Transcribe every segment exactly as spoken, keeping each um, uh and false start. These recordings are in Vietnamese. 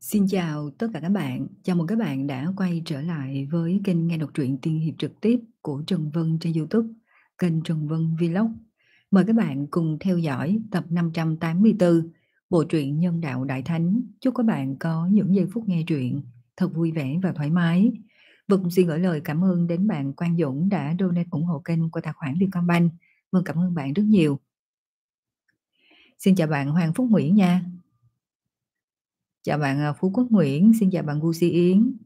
Xin chào tất cả các bạn, chào mừng các bạn đã quay trở lại với kênh nghe đọc truyện tiên hiệp trực tiếp của Trần Vân trên YouTube, kênh Trần Vân Vlog. Mời các bạn cùng theo dõi tập năm trăm tám mươi tư bộ truyện Nhân đạo Đại Thánh. Chúc các bạn có những giây phút nghe truyện thật vui vẻ và thoải mái. Và cũng xin gửi lời cảm ơn đến bạn Quang Dũng đã donate ủng hộ kênh qua tài khoản Vietcombank. Vâng, cảm ơn bạn rất nhiều. Xin chào bạn Hoàng Phúc Nguyễn nha. Chào bạn à, Phú Quốc Nguyễn, xin chào bạn Gucci Yến.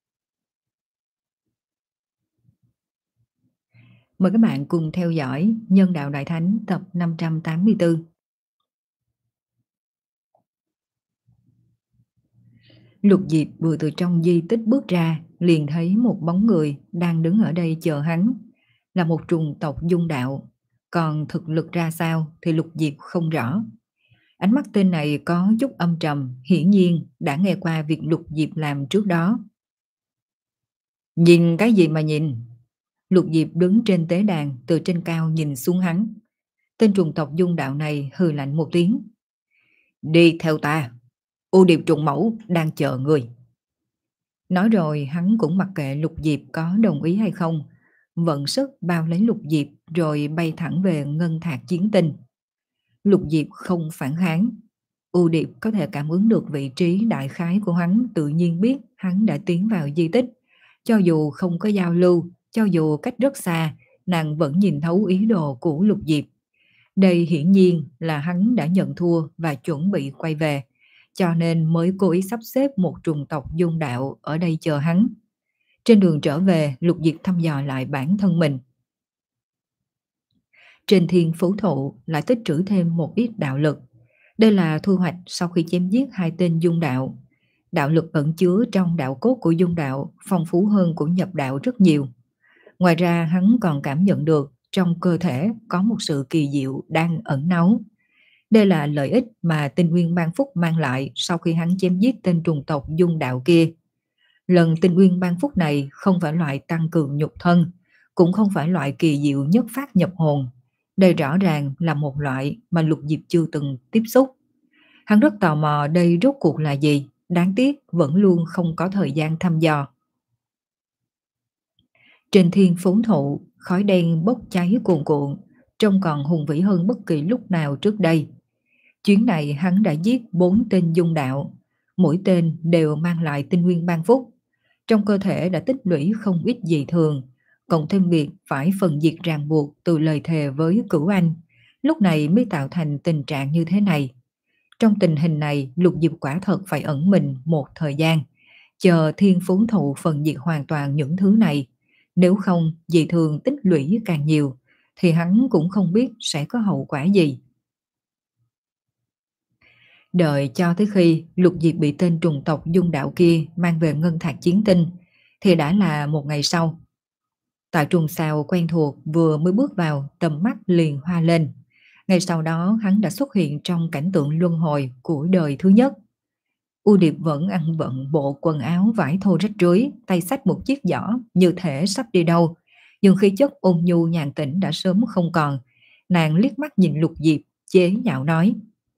Mời các bạn cùng theo dõi Nhân đạo Đại Thánh tập năm trăm tám mươi tư. Lục Diệp vừa từ trong di tích bước ra, liền thấy một bóng người đang đứng ở đây chờ hắn, là một trùng tộc dung đạo. Còn thực lực ra sao thì Lục Diệp không rõ. Ánh mắt tên này có chút âm trầm, hiển nhiên đã nghe qua việc Lục Diệp làm trước đó. Nhìn cái gì mà nhìn? Lục Diệp đứng trên tế đàn, từ trên cao nhìn xuống hắn. Tên trùng tộc dung đạo này hừ lạnh một tiếng. Đi theo ta, U Điệp trùng mẫu đang chờ người. Nói rồi hắn cũng mặc kệ Lục Diệp có đồng ý hay không, vận sức bao lấy Lục Diệp rồi bay thẳng về ngân thạc chiến tinh. Lục Diệp không phản kháng. U Điệp có thể cảm ứng được vị trí đại khái của hắn, tự nhiên biết hắn đã tiến vào di tích. Cho dù không có giao lưu, cho dù cách rất xa, nàng vẫn nhìn thấu ý đồ của Lục Diệp. Đây hiển nhiên là hắn đã nhận thua và chuẩn bị quay về, cho nên mới cố ý sắp xếp một trùng tộc dung đạo ở đây chờ hắn. Trên đường trở về, Lục Diệp thăm dò lại bản thân mình. Trên thiên phú thụ lại tích trữ thêm một ít đạo lực. Đây là thu hoạch sau khi chém giết hai tên dung đạo. Đạo lực ẩn chứa trong đạo cốt của dung đạo phong phú hơn của nhập đạo rất nhiều. Ngoài ra hắn còn cảm nhận được trong cơ thể có một sự kỳ diệu đang ẩn náu. Đây là lợi ích mà tinh nguyên ban phúc mang lại sau khi hắn chém giết tên trùng tộc dung đạo kia. Lần tinh nguyên ban phúc này không phải loại tăng cường nhục thân, cũng không phải loại kỳ diệu nhất phát nhập hồn. Đây rõ ràng là một loại mà Lục Diệp chưa từng tiếp xúc. Hắn rất tò mò đây rốt cuộc là gì, đáng tiếc vẫn luôn không có thời gian thăm dò. Trên thiên phú thụ, khói đen bốc cháy cuồn cuộn, trông còn hùng vĩ hơn bất kỳ lúc nào trước đây. Chuyến này hắn đã giết bốn tên dung đạo, mỗi tên đều mang lại tinh nguyên ban phúc. Trong cơ thể đã tích lũy không ít dị thường, cộng thêm việc phải phần diệt ràng buộc từ lời thề với Cửu Anh, lúc này mới tạo thành tình trạng như thế này. Trong tình hình này, Lục Diệp quả thật phải ẩn mình một thời gian, chờ thiên phú thụ phần diệt hoàn toàn những thứ này. Nếu không, dị thường tích lũy càng nhiều, thì hắn cũng không biết sẽ có hậu quả gì. Đợi cho tới khi Lục Diệp bị tên trùng tộc dung đạo kia mang về ngân thạc chiến tinh, thì đã là một ngày sau. Tại trùng sao quen thuộc vừa mới bước vào, tầm mắt liền hoa lên. Ngay sau đó hắn đã xuất hiện trong cảnh tượng luân hồi của đời thứ nhất. U Điệp vẫn ăn bận bộ quần áo vải thô rách rưới, tay xách một chiếc giỏ như thể sắp đi đâu. Nhưng khí chất ôn nhu nhàn tĩnh đã sớm không còn. Nàng liếc mắt nhìn Lục Diệp, chế nhạo nói.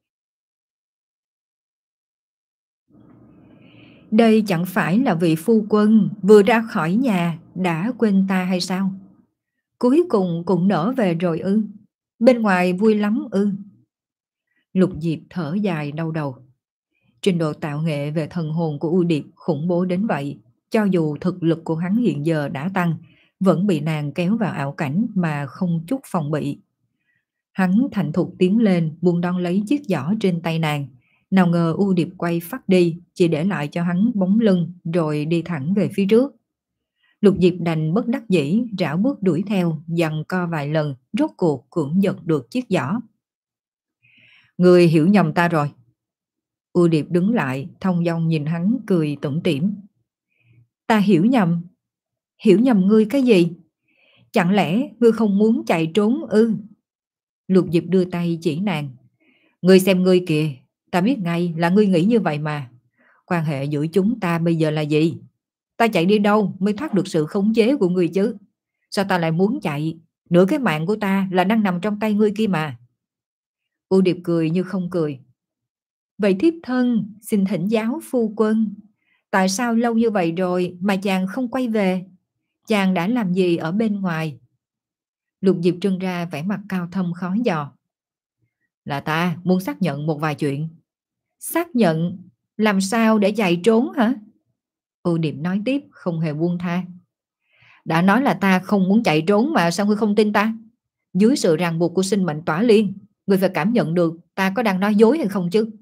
Đây chẳng phải là vị phu quân vừa ra khỏi nhà đã quên ta hay sao? Cuối cùng cũng nở về rồi ư? Bên ngoài vui lắm ư? Lục Diệp thở dài đau đầu. Trình độ tạo nghệ về thần hồn của U Điệp khủng bố đến vậy, cho dù thực lực của hắn hiện giờ đã tăng, vẫn bị nàng kéo vào ảo cảnh mà không chút phòng bị. Hắn thành thục tiến lên, buông đón lấy chiếc giỏ trên tay nàng. Nào ngờ U Điệp quay phát đi, chỉ để lại cho hắn bóng lưng rồi đi thẳng về phía trước. Lục Diệp đành bất đắc dĩ, rảo bước đuổi theo, giằng co vài lần, rốt cuộc cũng giật được chiếc giỏ. Người hiểu nhầm ta rồi. U Điệp đứng lại, thong dong nhìn hắn cười tủm tỉm. Ta hiểu nhầm? Hiểu nhầm ngươi cái gì? Chẳng lẽ ngươi không muốn chạy trốn ư? Lục Diệp đưa tay chỉ nàng. Ngươi xem ngươi kìa, ta biết ngay là ngươi nghĩ như vậy mà. Quan hệ giữa chúng ta bây giờ là gì? Ta chạy đi đâu mới thoát được sự khống chế của ngươi chứ? Sao ta lại muốn chạy? Nửa cái mạng của ta là đang nằm trong tay ngươi kia mà. U Điệp cười như không cười. Vậy thiếp thân xin thỉnh giáo phu quân. Tại sao lâu như vậy rồi mà chàng không quay về? Chàng đã làm gì ở bên ngoài? Lục Diệp trưng ra vẻ mặt cao thâm khó dò. Là ta muốn xác nhận một vài chuyện. Xác nhận? Làm sao để chạy trốn hả? U Điệp nói tiếp không hề buông tha. Đã nói là ta không muốn chạy trốn mà sao ngươi không tin ta? Dưới sự ràng buộc của sinh mệnh tỏa liên, ngươi phải cảm nhận được ta có đang nói dối hay không chứ?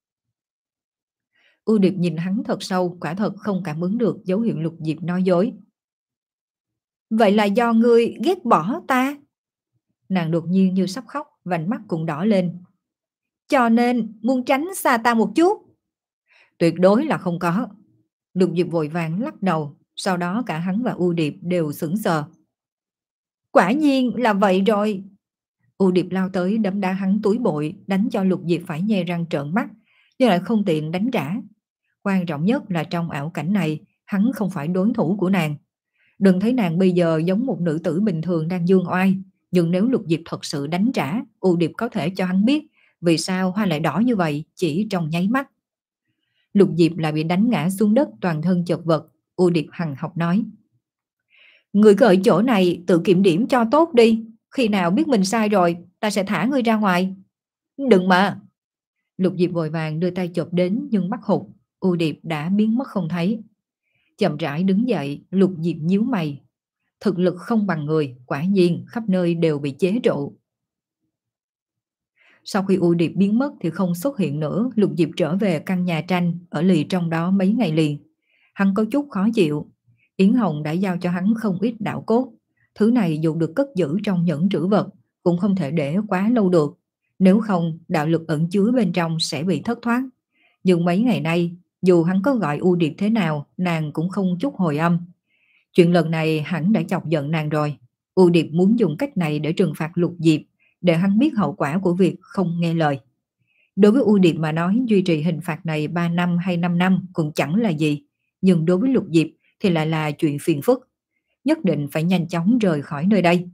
U Điệp nhìn hắn thật sâu, quả thật không cảm ứng được dấu hiệu Lục Diệp nói dối. Vậy là do ngươi ghét bỏ ta? Nàng đột nhiên như sắp khóc, vành mắt cũng đỏ lên. Cho nên muốn tránh xa ta một chút? Tuyệt đối là không có. Lục Diệp vội vàng lắc đầu, sau đó cả hắn và U Điệp đều sững sờ. Quả nhiên là vậy rồi. U Điệp lao tới đấm đá hắn túi bội, đánh cho Lục Diệp phải nhe răng trợn mắt, nhưng lại không tiện đánh trả. Quan trọng nhất là trong ảo cảnh này, hắn không phải đối thủ của nàng. Đừng thấy nàng bây giờ giống một nữ tử bình thường đang dương oai, nhưng nếu Lục Diệp thật sự đánh trả, U Điệp có thể cho hắn biết vì sao hoa lại đỏ như vậy chỉ trong nháy mắt. Lục Diệp lại bị đánh ngã xuống đất toàn thân chật vật. U Điệp hằn học nói. Người cứ ở chỗ này tự kiểm điểm cho tốt đi. Khi nào biết mình sai rồi, ta sẽ thả ngươi ra ngoài. Đừng mà. Lục Diệp vội vàng đưa tay chộp đến nhưng bắt hụt. U Điệp đã biến mất không thấy. Chậm rãi đứng dậy, Lục Diệp nhíu mày. Thực lực không bằng người, quả nhiên khắp nơi đều bị chế trụ. Sau khi U Điệp biến mất thì không xuất hiện nữa, Lục Diệp trở về căn nhà tranh, ở lì trong đó mấy ngày liền. Hắn có chút khó chịu. Yến Hồng đã giao cho hắn không ít đạo cốt. Thứ này dù được cất giữ trong nhẫn trữ vật, cũng không thể để quá lâu được. Nếu không, đạo lực ẩn chứa bên trong sẽ bị thất thoát. Nhưng mấy ngày nay, dù hắn có gọi U Điệp thế nào, nàng cũng không chút hồi âm. Chuyện lần này hẳn đã chọc giận nàng rồi. U Điệp muốn dùng cách này để trừng phạt Lục Diệp, để hắn biết hậu quả của việc không nghe lời. Đối với U Điệp mà nói, duy trì hình phạt này ba năm hay năm năm cũng chẳng là gì. Nhưng đối với Lục Diệp thì lại là chuyện phiền phức. Nhất định phải nhanh chóng rời khỏi nơi đây.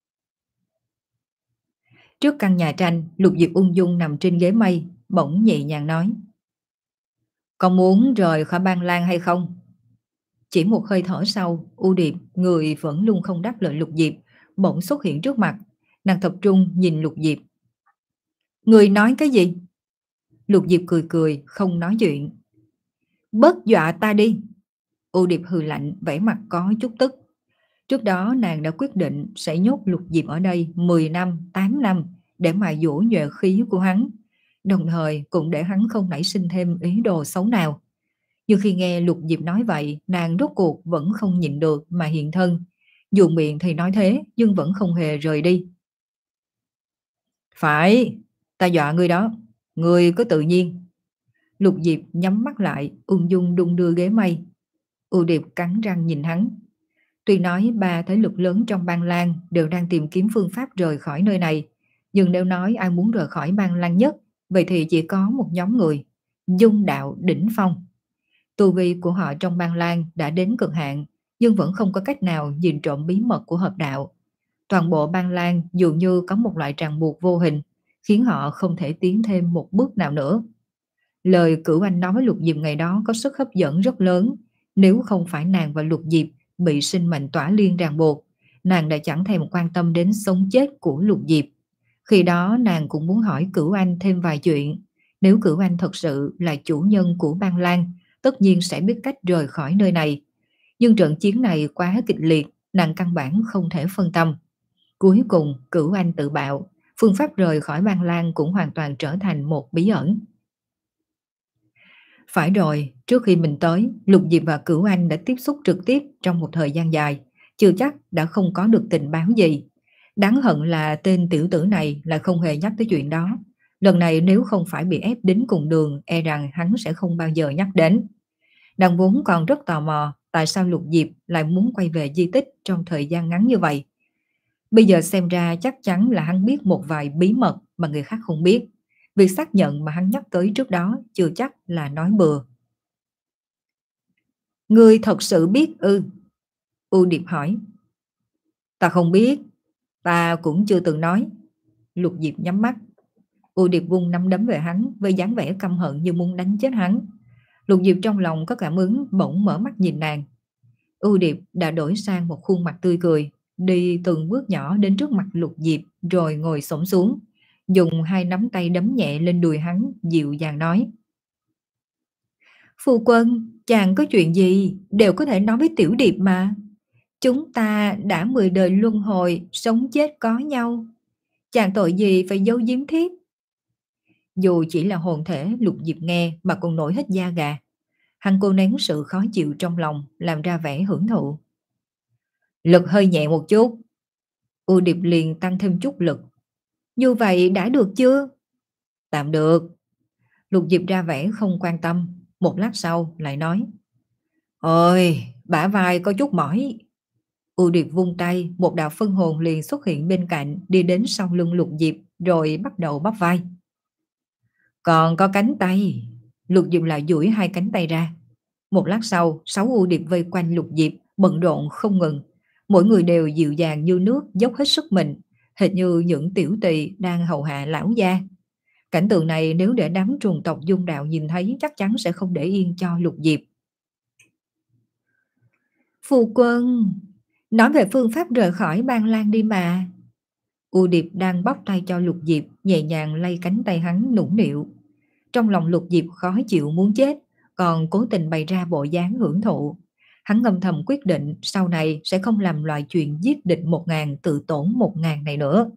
Trước căn nhà tranh, Lục Diệp ung dung nằm trên ghế mây, bỗng nhẹ nhàng nói. Con muốn rời khỏi Ban Lan hay không? Chỉ một hơi thở sau, U Điệp, người vẫn luôn không đáp lời Lục Diệp, bỗng xuất hiện trước mặt. Nàng tập trung nhìn Lục Diệp. Người nói cái gì? Lục Diệp cười cười, không nói chuyện. Bớt dọa ta đi. U Điệp hừ lạnh, vẻ mặt có chút tức. Trước đó nàng đã quyết định sẽ nhốt Lục Diệp ở đây mười năm, tám năm để mà dỗ nhuệ khí của hắn, đồng thời cũng để hắn không nảy sinh thêm ý đồ xấu nào. Nhưng khi nghe Lục Diệp nói vậy, nàng rốt cuộc vẫn không nhịn được mà hiện thân. Dù miệng thì nói thế, nhưng vẫn không hề rời đi. Phải, ta dọa ngươi đó, ngươi cứ tự nhiên. Lục Diệp nhắm mắt lại, ung dung đung đưa ghế mây. U Điệp cắn răng nhìn hắn. Tuy nói ba thế lực lớn trong Ban Lan đều đang tìm kiếm phương pháp rời khỏi nơi này, nhưng nếu nói ai muốn rời khỏi Ban Lan nhất, vậy thì chỉ có một nhóm người, Dung Đạo đỉnh phong. Tu vi của họ trong Ban Lan đã đến cực hạn, nhưng vẫn không có cách nào nhìn trộm bí mật của hợp đạo. Toàn bộ Ban Lan dường như có một loại ràng buộc vô hình, khiến họ không thể tiến thêm một bước nào nữa. Lời Cửu Anh nói với Lục Diệp ngày đó có sức hấp dẫn rất lớn. Nếu không phải nàng và Lục Diệp bị sinh mệnh tỏa liên ràng buộc, nàng đã chẳng thèm quan tâm đến sống chết của Lục Diệp. Khi đó nàng cũng muốn hỏi Cửu Anh thêm vài chuyện. Nếu Cửu Anh thật sự là chủ nhân của Ban Lan, tất nhiên sẽ biết cách rời khỏi nơi này. Nhưng trận chiến này quá kịch liệt, nàng căn bản không thể phân tâm. Cuối cùng Cửu Anh tự bạo, phương pháp rời khỏi Ban Lan cũng hoàn toàn trở thành một bí ẩn. Phải rồi, trước khi mình tới, Lục Diệp và Cửu Anh đã tiếp xúc trực tiếp trong một thời gian dài, chưa chắc đã không có được tình báo gì. Đáng hận là tên tiểu tử này lại không hề nhắc tới chuyện đó. Lần này nếu không phải bị ép đến cùng đường, e rằng hắn sẽ không bao giờ nhắc đến. Nàng vốn còn rất tò mò tại sao Lục Diệp lại muốn quay về di tích trong thời gian ngắn như vậy. Bây giờ xem ra chắc chắn là hắn biết một vài bí mật mà người khác không biết. Việc xác nhận mà hắn nhắc tới trước đó chưa chắc là nói bừa. Ngươi thật sự biết ư? U Điệp hỏi. Ta không biết, ta cũng chưa từng nói. Lục Diệp nhắm mắt. U Điệp vung nắm đấm về hắn với dáng vẻ căm hận như muốn đánh chết hắn. Lục Diệp trong lòng có cảm ứng, bỗng mở mắt nhìn nàng. U Điệp đã đổi sang một khuôn mặt tươi cười, đi từng bước nhỏ đến trước mặt Lục Diệp rồi ngồi xổm xuống, dùng hai nắm tay đấm nhẹ lên đùi hắn, dịu dàng nói: Phu quân, chàng có chuyện gì đều có thể nói với Tiểu Điệp mà. Chúng ta đã mười đời luân hồi, sống chết có nhau. Chàng tội gì phải giấu giếm thiếp? Dù chỉ là hồn thể, Lục Diệp nghe mà còn nổi hết da gà. Hắn cô nén sự khó chịu trong lòng, làm ra vẻ hưởng thụ. Lực hơi nhẹ một chút. U Điệp liền tăng thêm chút lực. Như vậy đã được chưa? Tạm được. Lục Diệp ra vẻ không quan tâm. Một lát sau lại nói: Ôi, bả vai có chút mỏi. U Điệp vung tay, một đạo phân hồn liền xuất hiện bên cạnh, đi đến sau lưng Lục Diệp rồi bắt đầu bắp vai. Còn có cánh tay. Lục Diệp lại duỗi hai cánh tay ra. Một lát sau, sáu U Điệp vây quanh Lục Diệp, bận rộn không ngừng. Mỗi người đều dịu dàng như nước, dốc hết sức mình, hệt như những tiểu tỳ đang hầu hạ lão gia. Cảnh tượng này nếu để đám trùng tộc Dung Đạo nhìn thấy chắc chắn sẽ không để yên cho Lục Diệp. Phu quân, nói về phương pháp rời khỏi Ban Lan đi mà. U Điệp đang bóp tay cho Lục Diệp, nhẹ nhàng lay cánh tay hắn nũng nịu. Trong lòng Lục Diệp khó chịu muốn chết, còn cố tình bày ra bộ dáng hưởng thụ. Hắn ngầm thầm quyết định sau này sẽ không làm loại chuyện giết địch một ngàn tự tổn một ngàn này nữa.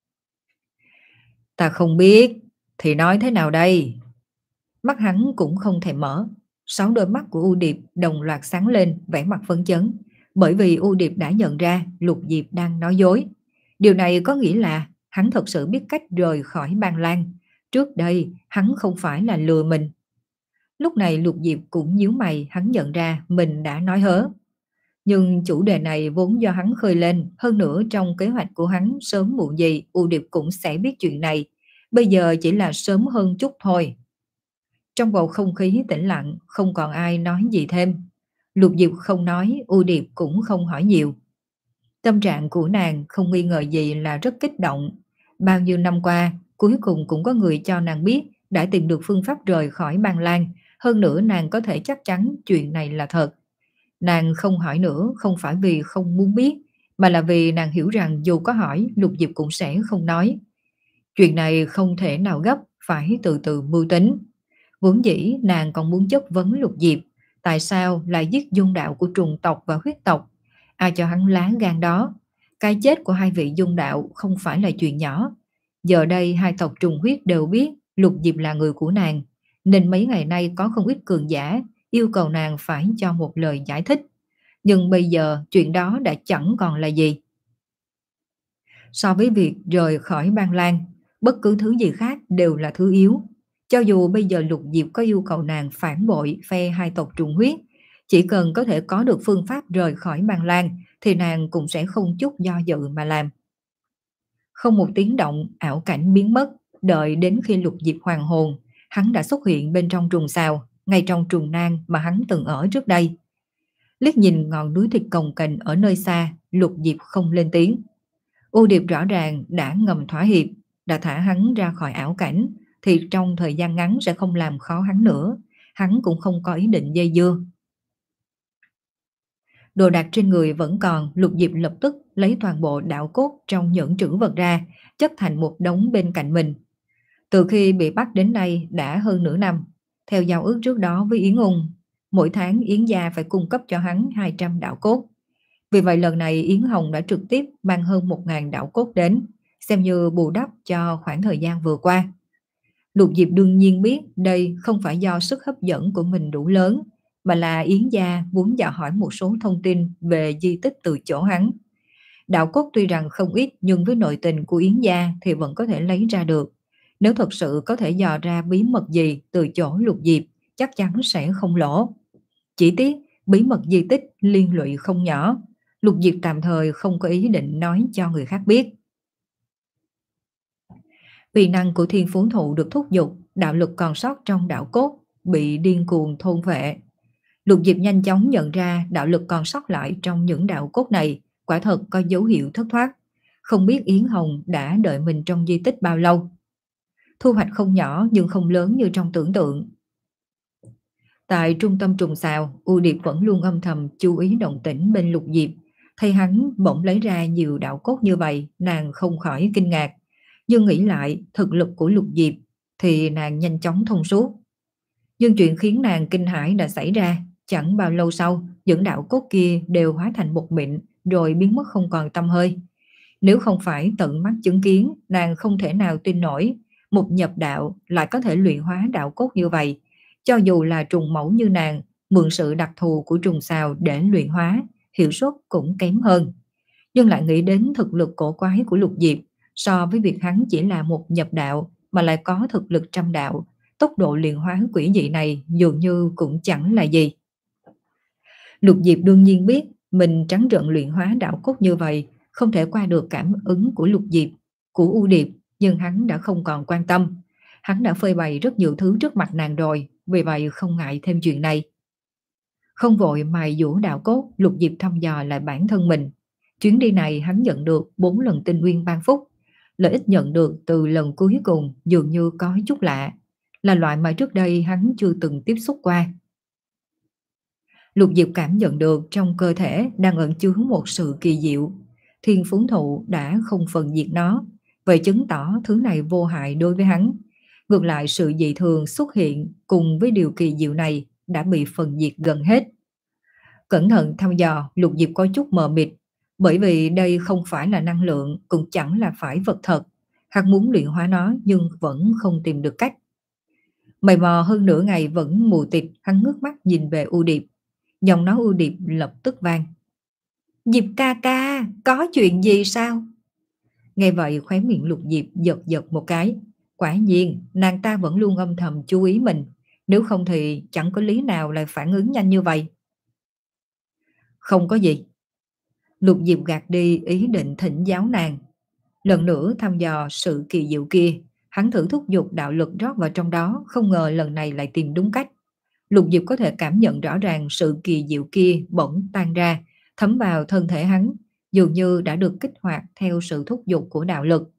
Ta không biết, thì nói thế nào đây? Mắt hắn cũng không thèm mở. Sáu đôi mắt của U Điệp đồng loạt sáng lên, vẻ mặt phấn chấn. Bởi vì U Điệp đã nhận ra Lục Diệp đang nói dối. Điều này có nghĩa là hắn thật sự biết cách rời khỏi Ban Lan. Trước đây hắn không phải là lừa mình. Lúc này Lục Diệp cũng nhíu mày, hắn nhận ra mình đã nói hớ. Nhưng chủ đề này vốn do hắn khơi lên, hơn nữa trong kế hoạch của hắn sớm muộn gì U Điệp cũng sẽ biết chuyện này. Bây giờ chỉ là sớm hơn chút thôi. Trong bầu không khí tĩnh lặng, không còn ai nói gì thêm. Lục Diệp không nói, U Điệp cũng không hỏi nhiều. Tâm trạng của nàng không nghi ngờ gì là rất kích động. Bao nhiêu năm qua, cuối cùng cũng có người cho nàng biết đã tìm được phương pháp rời khỏi Ban Lan. Hơn nữa nàng có thể chắc chắn chuyện này là thật. Nàng không hỏi nữa không phải vì không muốn biết, mà là vì nàng hiểu rằng dù có hỏi, Lục Diệp cũng sẽ không nói. Chuyện này không thể nào gấp, phải từ từ mưu tính. Vốn dĩ nàng còn muốn chất vấn Lục Diệp, tại sao lại giết dung đạo của trùng tộc và huyết tộc? Ai cho hắn lá gan đó? Cái chết của hai vị dung đạo không phải là chuyện nhỏ. Giờ đây hai tộc trùng huyết đều biết Lục Diệp là người của nàng, nên mấy ngày nay có không ít cường giả yêu cầu nàng phải cho một lời giải thích. Nhưng bây giờ chuyện đó đã chẳng còn là gì. So với việc rời khỏi Ban Lan, bất cứ thứ gì khác đều là thứ yếu. Cho dù bây giờ Lục Diệp có yêu cầu nàng phản bội phe hai tộc trùng huyết, chỉ cần có thể có được phương pháp rời khỏi Ban Lan thì nàng cũng sẽ không chút do dự mà làm. Không một tiếng động, ảo cảnh biến mất, đợi đến khi Lục Diệp hoàn hồn, hắn đã xuất hiện bên trong trùng xào, ngay trong trùng nang mà hắn từng ở trước đây. Liếc nhìn ngọn núi thịt cồng kềnh ở nơi xa, Lục Diệp không lên tiếng. U Điệp rõ ràng đã ngầm thỏa hiệp, đã thả hắn ra khỏi ảo cảnh, thì trong thời gian ngắn sẽ không làm khó hắn nữa. Hắn cũng không có ý định dây dưa. Đồ đạc trên người vẫn còn, Lục Diệp lập tức lấy toàn bộ đạo cốt trong nhẫn trữ vật ra, chất thành một đống bên cạnh mình. Từ khi bị bắt đến nay đã hơn nửa năm. Theo giao ước trước đó với Yến Ung, mỗi tháng Yến gia phải cung cấp cho hắn hai trăm đạo cốt. Vì vậy lần này Yến Hồng đã trực tiếp mang hơn một nghìn đạo cốt đến, xem như bù đắp cho khoảng thời gian vừa qua. Lục Diệp đương nhiên biết đây không phải do sức hấp dẫn của mình đủ lớn, mà là Yến gia muốn dò hỏi một số thông tin về di tích từ chỗ hắn. Đạo cốt tuy rằng không ít nhưng với nội tình của Yến gia thì vẫn có thể lấy ra được. Nếu thật sự có thể dò ra bí mật gì từ chỗ Lục Diệp, chắc chắn sẽ không lỗ. Chỉ tiếc bí mật di tích liên lụy không nhỏ. Lục Diệp tạm thời không có ý định nói cho người khác biết. Uy năng của thiên phú thụ được thúc giục, đạo lực còn sót trong đạo cốt bị điên cuồng thôn phệ. Lục Diệp nhanh chóng nhận ra đạo lực còn sót lại trong những đạo cốt này quả thật có dấu hiệu thất thoát. Không biết Yến Hồng đã đợi mình trong di tích bao lâu. Thu hoạch không nhỏ nhưng không lớn như trong tưởng tượng. Tại trung tâm trùng xào, U Điệp vẫn luôn âm thầm chú ý động tĩnh bên Lục Diệp. Thấy hắn bỗng lấy ra nhiều đạo cốt như vậy, nàng không khỏi kinh ngạc. Nhưng nghĩ lại thực lực của Lục Diệp thì nàng nhanh chóng thông suốt. Nhưng chuyện khiến nàng kinh hãi đã xảy ra. Chẳng bao lâu sau, những đạo cốt kia đều hóa thành một mịn rồi biến mất không còn tăm hơi. Nếu không phải tận mắt chứng kiến, nàng không thể nào tin nổi một nhập đạo lại có thể luyện hóa đạo cốt như vậy. Cho dù là trùng mẫu như nàng, mượn sự đặc thù của trùng xào để luyện hóa, hiệu suất cũng kém hơn. Nhưng lại nghĩ đến thực lực cổ quái của Lục Diệp, so với việc hắn chỉ là một nhập đạo mà lại có thực lực trăm đạo, tốc độ luyện hóa quỷ dị này dường như cũng chẳng là gì. Lục Diệp đương nhiên biết mình trắng trợn luyện hóa đạo cốt như vậy không thể qua được cảm ứng của Lục Diệp, của U Điệp, nhưng hắn đã không còn quan tâm. Hắn đã phơi bày rất nhiều thứ trước mặt nàng rồi, vì vậy không ngại thêm chuyện này. Không vội mài dũa đạo cốt, Lục Diệp thăm dò lại bản thân mình. Chuyến đi này hắn nhận được bốn lần tinh nguyên ban phúc. Lợi ích nhận được từ lần cuối cùng dường như có chút lạ, là loại mà trước đây hắn chưa từng tiếp xúc qua. Lục Diệp cảm nhận được trong cơ thể đang ẩn chứa một sự kỳ diệu. Thiên phú thụ đã không phần diệt nó, vậy chứng tỏ thứ này vô hại đối với hắn. Ngược lại sự dị thường xuất hiện cùng với điều kỳ diệu này đã bị phần diệt gần hết. Cẩn thận thăm dò, Lục Diệp có chút mờ mịt, bởi vì đây không phải là năng lượng, cũng chẳng là phải vật thật. Hắn muốn luyện hóa nó nhưng vẫn không tìm được cách. Mày mò hơn nửa ngày vẫn mù tịt, hắn ngước mắt nhìn về U Điệp. Giọng nói U Điệp lập tức vang. Diệp ca ca, có chuyện gì sao? Nghe vậy khóe miệng Lục Diệp giật giật một cái. Quả nhiên, nàng ta vẫn luôn âm thầm chú ý mình. Nếu không thì chẳng có lý nào lại phản ứng nhanh như vậy. Không có gì. Lục Diệp gạt đi ý định thỉnh giáo nàng. Lần nữa thăm dò sự kỳ diệu kia, hắn thử thúc giục đạo lực rót vào trong đó, không ngờ lần này lại tìm đúng cách. Lục Diệp có thể cảm nhận rõ ràng sự kỳ diệu kia bỗng tan ra, thấm vào thân thể hắn, dường như đã được kích hoạt theo sự thúc giục của đạo lực.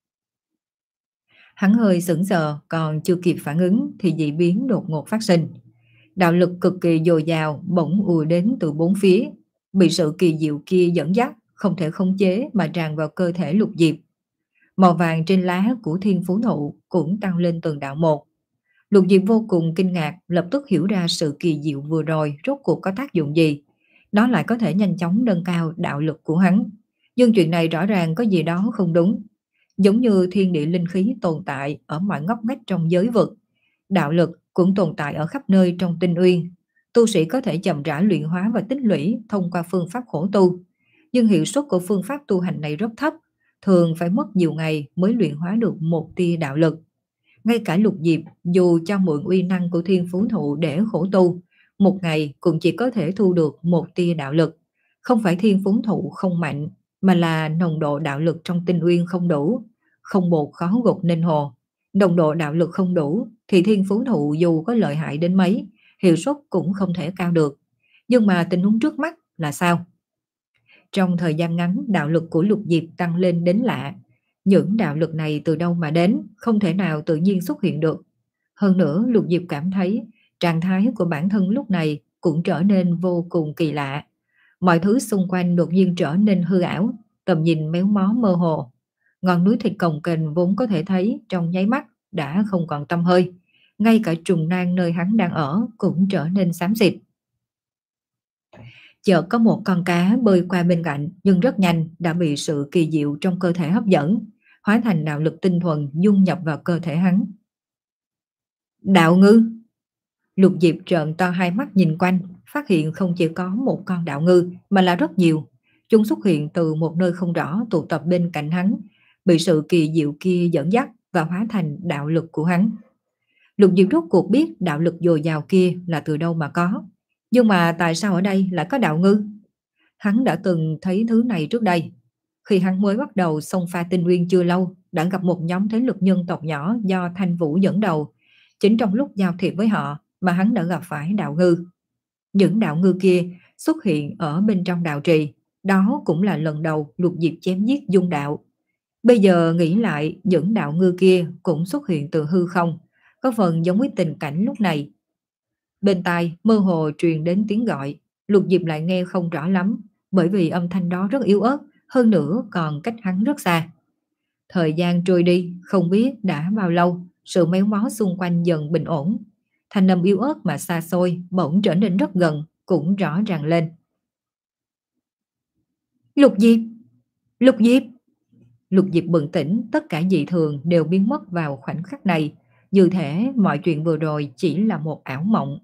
Hắn hơi sững sờ, còn chưa kịp phản ứng thì dị biến đột ngột phát sinh. Đạo lực cực kỳ dồi dào bỗng ùa đến từ bốn phía, bị sự kỳ diệu kia dẫn dắt, không thể khống chế mà tràn vào cơ thể Lục Diệp. Màu vàng trên lá của thiên phú thụ cũng tăng lên từng đạo một. Lục Diệp vô cùng kinh ngạc, lập tức hiểu ra sự kỳ diệu vừa rồi rốt cuộc có tác dụng gì. Nó lại có thể nhanh chóng nâng cao đạo lực của hắn. Nhưng chuyện này rõ ràng có gì đó không đúng. Giống như thiên địa linh khí tồn tại ở mọi ngóc ngách trong giới vực, đạo lực cũng tồn tại ở khắp nơi trong tinh uyên. Tu sĩ có thể chậm rãi luyện hóa và tích lũy thông qua phương pháp khổ tu. Nhưng hiệu suất của phương pháp tu hành này rất thấp, thường phải mất nhiều ngày mới luyện hóa được một tia đạo lực. Ngay cả Lục Diệp dù cho mượn uy năng của thiên phú thụ để khổ tu, một ngày cũng chỉ có thể thu được một tia đạo lực. Không phải thiên phú thụ không mạnh, mà là nồng độ đạo lực trong tinh uyên không đủ. Không bột khó gột nên hồ. Nồng độ đạo lực không đủ thì thiên phú thụ dù có lợi hại đến mấy, hiệu suất cũng không thể cao được. Nhưng mà tình huống trước mắt là sao? Trong thời gian ngắn, đạo lực của Lục Diệp tăng lên đến lạ. Những đạo lực này từ đâu mà đến, không thể nào tự nhiên xuất hiện được. Hơn nữa, Lục Diệp cảm thấy trạng thái của bản thân lúc này cũng trở nên vô cùng kỳ lạ. Mọi thứ xung quanh đột nhiên trở nên hư ảo, tầm nhìn méo mó mơ hồ. Ngọn núi thịt cồng kềnh vốn có thể thấy trong nháy mắt đã không còn tăm hơi. Ngay cả trùng nang nơi hắn đang ở cũng trở nên xám xịt. Chợt có một con cá bơi qua bên cạnh, nhưng rất nhanh đã bị sự kỳ diệu trong cơ thể hấp dẫn, hóa thành đạo lực tinh thuần dung nhập vào cơ thể hắn. Đạo ngư! Lục Diệp trợn to hai mắt nhìn quanh, phát hiện không chỉ có một con đạo ngư mà là rất nhiều. Chúng xuất hiện từ một nơi không rõ tụ tập bên cạnh hắn, bị sự kỳ diệu kia dẫn dắt và hóa thành đạo lực của hắn. Lục Diệp rốt cuộc biết đạo lực dồi dào kia là từ đâu mà có. Nhưng mà tại sao ở đây lại có đạo ngư? Hắn đã từng thấy thứ này trước đây. Khi hắn mới bắt đầu xông pha tinh nguyên chưa lâu, đã gặp một nhóm thế lực nhân tộc nhỏ do Thanh Vũ dẫn đầu. Chính trong lúc giao thiệp với họ mà hắn đã gặp phải đạo ngư. Những đạo ngư kia xuất hiện ở bên trong đạo trì. Đó cũng là lần đầu Lục Diệp chém giết dung đạo. Bây giờ nghĩ lại, những đạo ngư kia cũng xuất hiện từ hư không, có phần giống với tình cảnh lúc này. Bên tai mơ hồ truyền đến tiếng gọi, Lục Diệp lại nghe không rõ lắm, bởi vì âm thanh đó rất yếu ớt, hơn nữa còn cách hắn rất xa. Thời gian trôi đi, không biết đã bao lâu, sự méo mó xung quanh dần bình ổn. Thanh âm yếu ớt mà xa xôi bỗng trở nên rất gần, cũng rõ ràng lên. Lục Diệp! Lục Diệp! Lục Diệp bừng tỉnh, tất cả dị thường đều biến mất vào khoảnh khắc này, như thể mọi chuyện vừa rồi chỉ là một ảo mộng.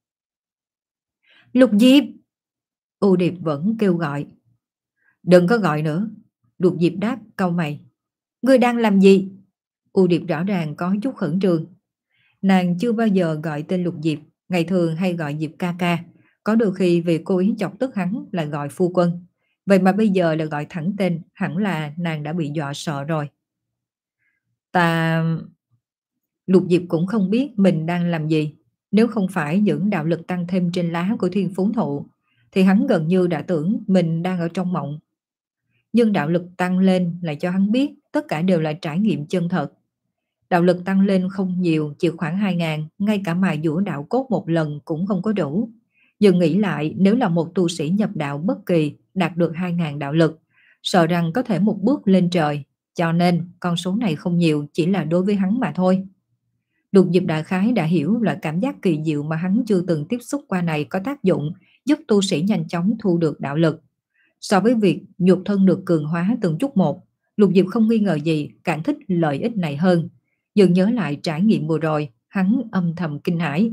Lục Diệp! U Điệp vẫn kêu gọi. Đừng có gọi nữa. Lục Diệp đáp cau mày. Ngươi đang làm gì? U Điệp rõ ràng có chút khẩn trương. Nàng chưa bao giờ gọi tên Lục Diệp, ngày thường hay gọi Diệp ca ca. Có đôi khi vì cô ý chọc tức hắn là gọi phu quân. Vậy mà bây giờ là gọi thẳng tên, hẳn là nàng đã bị dọa sợ rồi. Ta... Lục Diệp cũng không biết mình đang làm gì. Nếu không phải những đạo lực tăng thêm trên lá của thiên phú thụ, thì hắn gần như đã tưởng mình đang ở trong mộng. Nhưng đạo lực tăng lên lại cho hắn biết tất cả đều là trải nghiệm chân thật. Đạo lực tăng lên không nhiều, chỉ khoảng hai ngàn, ngay cả mài dũa đạo cốt một lần cũng không có đủ. Nhưng nghĩ lại, nếu là một tu sĩ nhập đạo bất kỳ đạt được hai ngàn đạo lực, sợ rằng có thể một bước lên trời, cho nên con số này không nhiều, chỉ là đối với hắn mà thôi. Lục Diệp đại khái đã hiểu là cảm giác kỳ diệu mà hắn chưa từng tiếp xúc qua này có tác dụng giúp tu sĩ nhanh chóng thu được đạo lực. So với việc nhục thân được cường hóa từng chút một, Lục Diệp không nghi ngờ gì càng thích lợi ích này hơn. Dần nhớ lại trải nghiệm vừa rồi, hắn âm thầm kinh hãi.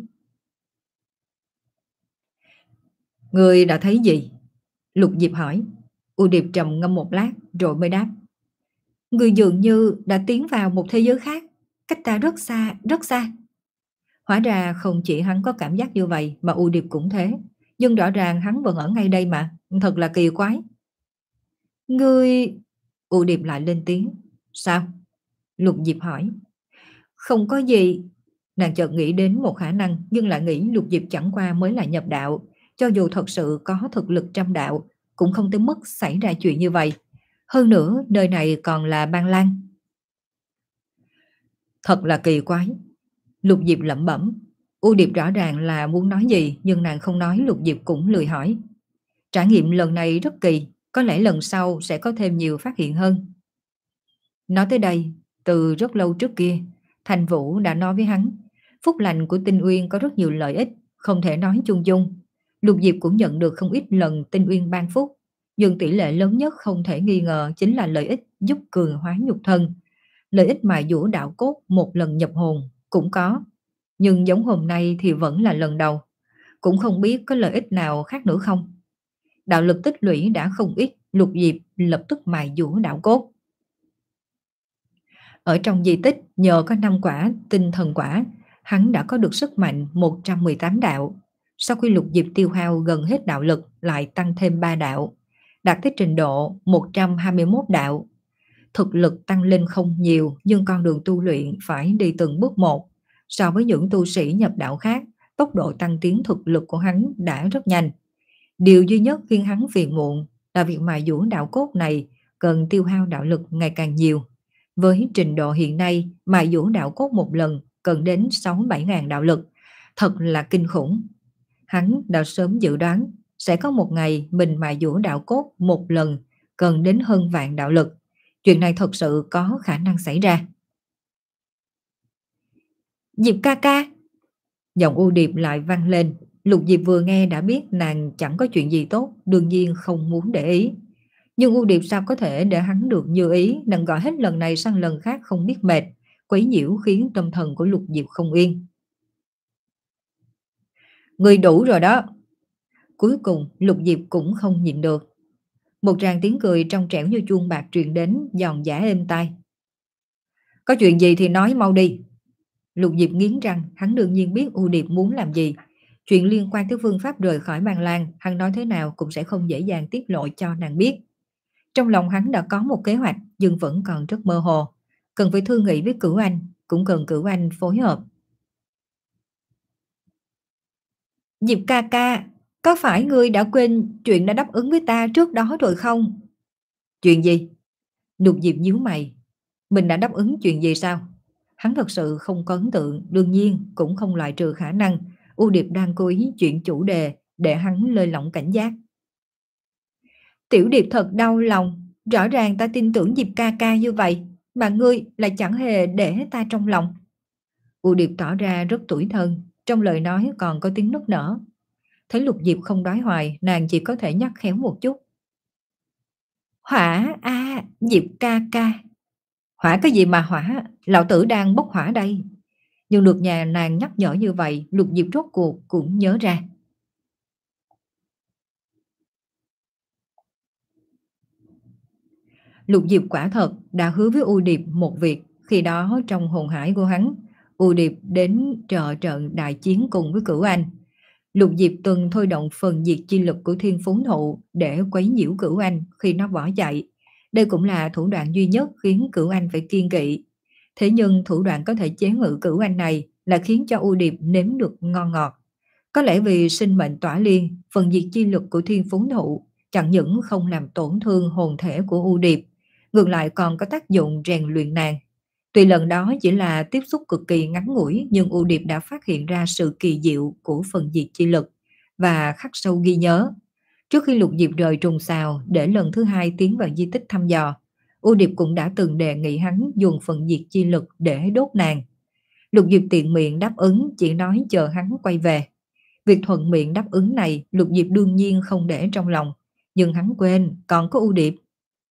Người đã thấy gì? Lục Diệp hỏi. U Điệp trầm ngâm một lát rồi mới đáp. Người dường như đã tiến vào một thế giới khác, cách ta rất xa, rất xa. Hóa ra không chỉ hắn có cảm giác như vậy mà U Điệp cũng thế. Nhưng rõ ràng hắn vẫn ở ngay đây mà, thật là kỳ quái. Ngươi... U Điệp lại lên tiếng. Sao? Lục Diệp hỏi. Không có gì. Nàng chợt nghĩ đến một khả năng nhưng lại nghĩ Lục Diệp chẳng qua mới là nhập đạo. Cho dù thật sự có thực lực trăm đạo cũng không tới mức xảy ra chuyện như vậy. Hơn nữa nơi này còn là Ban Lan. Thật là kỳ quái. Lục Diệp lẩm bẩm. U Điệp rõ ràng là muốn nói gì nhưng nàng không nói, Lục Diệp cũng lười hỏi. Trải nghiệm lần này rất kỳ, có lẽ lần sau sẽ có thêm nhiều phát hiện hơn. Nói tới đây, từ rất lâu trước kia, Thành Vũ đã nói với hắn, phúc lành của Tinh Uyên có rất nhiều lợi ích, không thể nói chung chung. Lục Diệp cũng nhận được không ít lần Tinh Uyên ban phúc, nhưng tỷ lệ lớn nhất không thể nghi ngờ chính là lợi ích giúp cường hóa nhục thân. Lợi ích mài dũa đạo cốt một lần nhập hồn cũng có, nhưng giống hôm nay thì vẫn là lần đầu. Cũng không biết có lợi ích nào khác nữa không. Đạo lực tích lũy đã không ít, Lục Diệp lập tức mài dũa đạo cốt. Ở trong di tích nhờ có năm quả tinh thần quả, hắn đã có được sức mạnh một trăm mười tám đạo. Sau khi Lục Diệp tiêu hao gần hết đạo lực lại tăng thêm ba đạo, đạt tới trình độ một trăm hai mươi mốt đạo. Thực lực tăng lên không nhiều nhưng con đường tu luyện phải đi từng bước một. So với những tu sĩ nhập đạo khác, tốc độ tăng tiến thực lực của hắn đã rất nhanh. Điều duy nhất khiến hắn phiền muộn là việc mài dũa đạo cốt này cần tiêu hao đạo lực ngày càng nhiều. Với trình độ hiện nay, mài dũa đạo cốt một lần cần đến sáu bảy ngàn đạo lực. Thật là kinh khủng. Hắn đã sớm dự đoán sẽ có một ngày mình mài dũa đạo cốt một lần cần đến hơn vạn đạo lực. Chuyện này thật sự có khả năng xảy ra. Diệp ca ca! Giọng U Điệp lại vang lên. Lục Diệp vừa nghe đã biết nàng chẳng có chuyện gì tốt, đương nhiên không muốn để ý. Nhưng U Điệp sao có thể để hắn được như ý, nàng gọi hết lần này sang lần khác không biết mệt, quấy nhiễu khiến tâm thần của Lục Diệp không yên. Người đủ rồi đó. Cuối cùng Lục Diệp cũng không nhịn được. Một tràng tiếng cười trong trẻo như chuông bạc truyền đến, giòn giã êm tai. Có chuyện gì thì nói mau đi. Lục Diệp nghiến răng, hắn đương nhiên biết U Điệp muốn làm gì. Chuyện liên quan tới phương pháp rời khỏi Ban Lan, hắn nói thế nào cũng sẽ không dễ dàng tiết lộ cho nàng biết. Trong lòng hắn đã có một kế hoạch nhưng vẫn còn rất mơ hồ. Cần phải thương nghị với Cửu Anh, cũng cần Cửu Anh phối hợp. Diệp ca ca, có phải ngươi đã quên chuyện đã đáp ứng với ta trước đó rồi không? Chuyện gì? Lục Diệp nhíu mày, Mình đã đáp ứng chuyện gì sao? Hắn thật sự không có ấn tượng, đương nhiên cũng không loại trừ khả năng U Điệp đang cố ý chuyển chủ đề để hắn lơi lỏng cảnh giác. Tiểu Điệp thật đau lòng, rõ ràng ta tin tưởng Diệp ca ca như vậy, mà ngươi lại chẳng hề để ta trong lòng. U Điệp tỏ ra rất tủi thân, trong lời nói còn có tiếng nức nở. Thấy Lục Diệp không nói hoài, nàng chỉ có thể nhắc khéo một chút. Hỏa a, Diệp ca ca. Hỏa cái gì mà hỏa, lão tử đang bốc hỏa đây. Nhưng được nhà nàng nhắc nhở như vậy, Lục Diệp rốt cuộc cũng nhớ ra. Lục Diệp quả thật đã hứa với U Điệp một việc, khi đó trong hồn hải của hắn, U Điệp đến trợ trận đại chiến cùng với Cửu Anh. Lục Diệp từng thôi động phần diệt chi lực của Thiên Phú Thụ để quấy nhiễu Cửu Anh khi nó bỏ chạy. Đây cũng là thủ đoạn duy nhất khiến Cửu Anh phải kiêng kỵ. Thế nhưng thủ đoạn có thể chế ngự Cửu Anh này là khiến cho U Điệp nếm được ngon ngọt. Có lẽ vì sinh mệnh tỏa liên, phần diệt chi lực của Thiên Phú Thụ chẳng những không làm tổn thương hồn thể của U Điệp, ngược lại còn có tác dụng rèn luyện nàng. Tuy lần đó chỉ là tiếp xúc cực kỳ ngắn ngủi, nhưng U Điệp đã phát hiện ra sự kỳ diệu của phần diệt chi lực và khắc sâu ghi nhớ. Trước khi Lục Diệp rời trùng xào để lần thứ hai tiến vào di tích thăm dò, U Điệp cũng đã từng đề nghị hắn dùng phần diệt chi lực để đốt nàng. Lục Diệp tiện miệng đáp ứng, chỉ nói chờ hắn quay về. Việc thuận miệng đáp ứng này Lục Diệp đương nhiên không để trong lòng, nhưng hắn quên còn có U Điệp.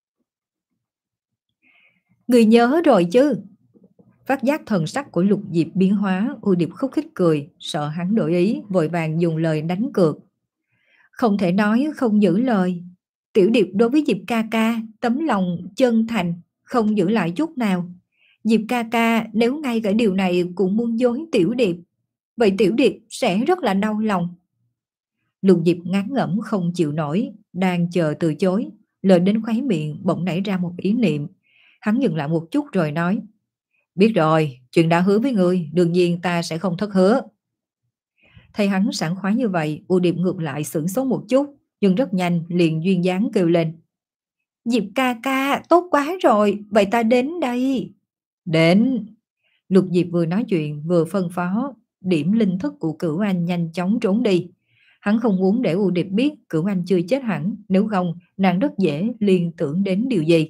Người nhớ rồi chứ? Phát giác thần sắc của Lục Diệp biến hóa, U Điệp khúc khích cười, sợ hắn đổi ý, vội vàng dùng lời đánh cược. Không thể nói không giữ lời. Tiểu Điệp đối với Diệp ca ca, tấm lòng chân thành, không giữ lại chút nào. Diệp ca ca nếu ngay cả điều này cũng muốn dối Tiểu Điệp, vậy Tiểu Điệp sẽ rất là đau lòng. Lục Diệp ngán ngẩm không chịu nổi, đang chờ từ chối, lời đến khóe miệng bỗng nảy ra một ý niệm. Hắn dừng lại một chút rồi nói. Biết rồi, chuyện đã hứa với ngươi, đương nhiên ta sẽ không thất hứa. Thấy hắn sảng khoái như vậy, U Điệp ngược lại sửng sốt một chút, nhưng rất nhanh liền duyên dáng kêu lên. Diệp ca ca, tốt quá rồi, vậy ta đến đây. Đến. Lục Diệp vừa nói chuyện vừa phân phó, điểm linh thức của Cửu Anh nhanh chóng trốn đi. Hắn không muốn để U Điệp biết Cửu Anh chưa chết hẳn, nếu không nàng rất dễ liên tưởng đến điều gì.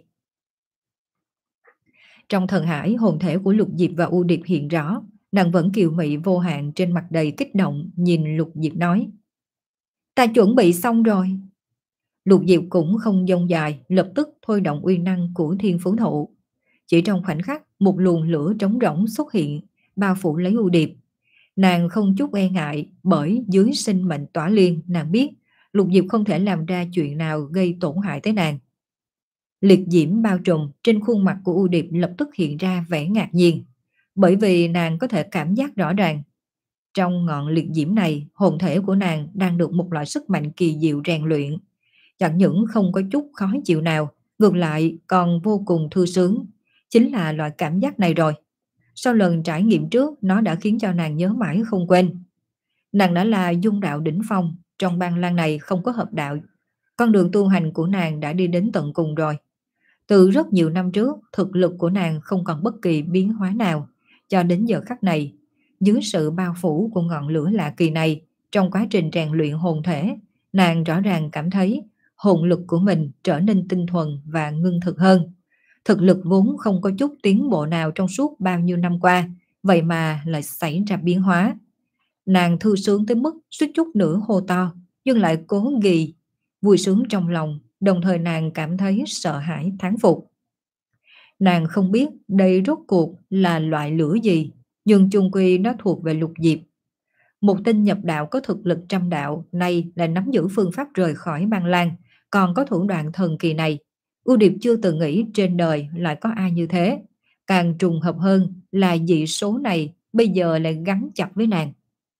Trong thần hải, hồn thể của Lục Diệp và U Điệp hiện rõ, nàng vẫn kiều mị vô hạn, trên mặt đầy kích động, nhìn Lục Diệp nói. Ta chuẩn bị xong rồi. Lục Diệp cũng không dông dài, lập tức thôi động uy năng của Thiên Phú Thụ. Chỉ trong khoảnh khắc, một luồng lửa trống rỗng xuất hiện, bao phủ lấy U Điệp. Nàng không chút e ngại, bởi dưới sinh mệnh tỏa liên, nàng biết Lục Diệp không thể làm ra chuyện nào gây tổn hại tới nàng. Liệt diễm bao trùm, trên khuôn mặt của U Điệp lập tức hiện ra vẻ ngạc nhiên, bởi vì nàng có thể cảm giác rõ ràng. Trong ngọn liệt diễm này, hồn thể của nàng đang được một loại sức mạnh kỳ diệu rèn luyện. Chẳng những không có chút khó chịu nào, ngược lại còn vô cùng thư sướng. Chính là loại cảm giác này rồi. Sau lần trải nghiệm trước, nó đã khiến cho nàng nhớ mãi không quên. Nàng đã là dung đạo đỉnh phong, trong ban lan này không có hợp đạo. Con đường tu hành của nàng đã đi đến tận cùng rồi. Từ rất nhiều năm trước, thực lực của nàng không còn bất kỳ biến hóa nào. Cho đến giờ khắc này, dưới sự bao phủ của ngọn lửa lạ kỳ này, trong quá trình rèn luyện hồn thể, nàng rõ ràng cảm thấy hồn lực của mình trở nên tinh thuần và ngưng thực hơn. Thực lực vốn không có chút tiến bộ nào trong suốt bao nhiêu năm qua, vậy mà lại xảy ra biến hóa. Nàng thư sướng tới mức suýt chút nữa hô to, nhưng lại cố ghi, vui sướng trong lòng, đồng thời nàng cảm thấy sợ hãi thán phục. Nàng không biết đây rốt cuộc là loại lửa gì, nhưng chung quy nó thuộc về Lục Diệp. Một tên nhập đạo có thực lực trăm đạo, nay là nắm giữ phương pháp rời khỏi Băng Lan, còn có thủ đoạn thần kỳ này. U Điệp chưa từng nghĩ trên đời lại có ai như thế. Càng trùng hợp hơn là dị số này bây giờ lại gắn chặt với nàng.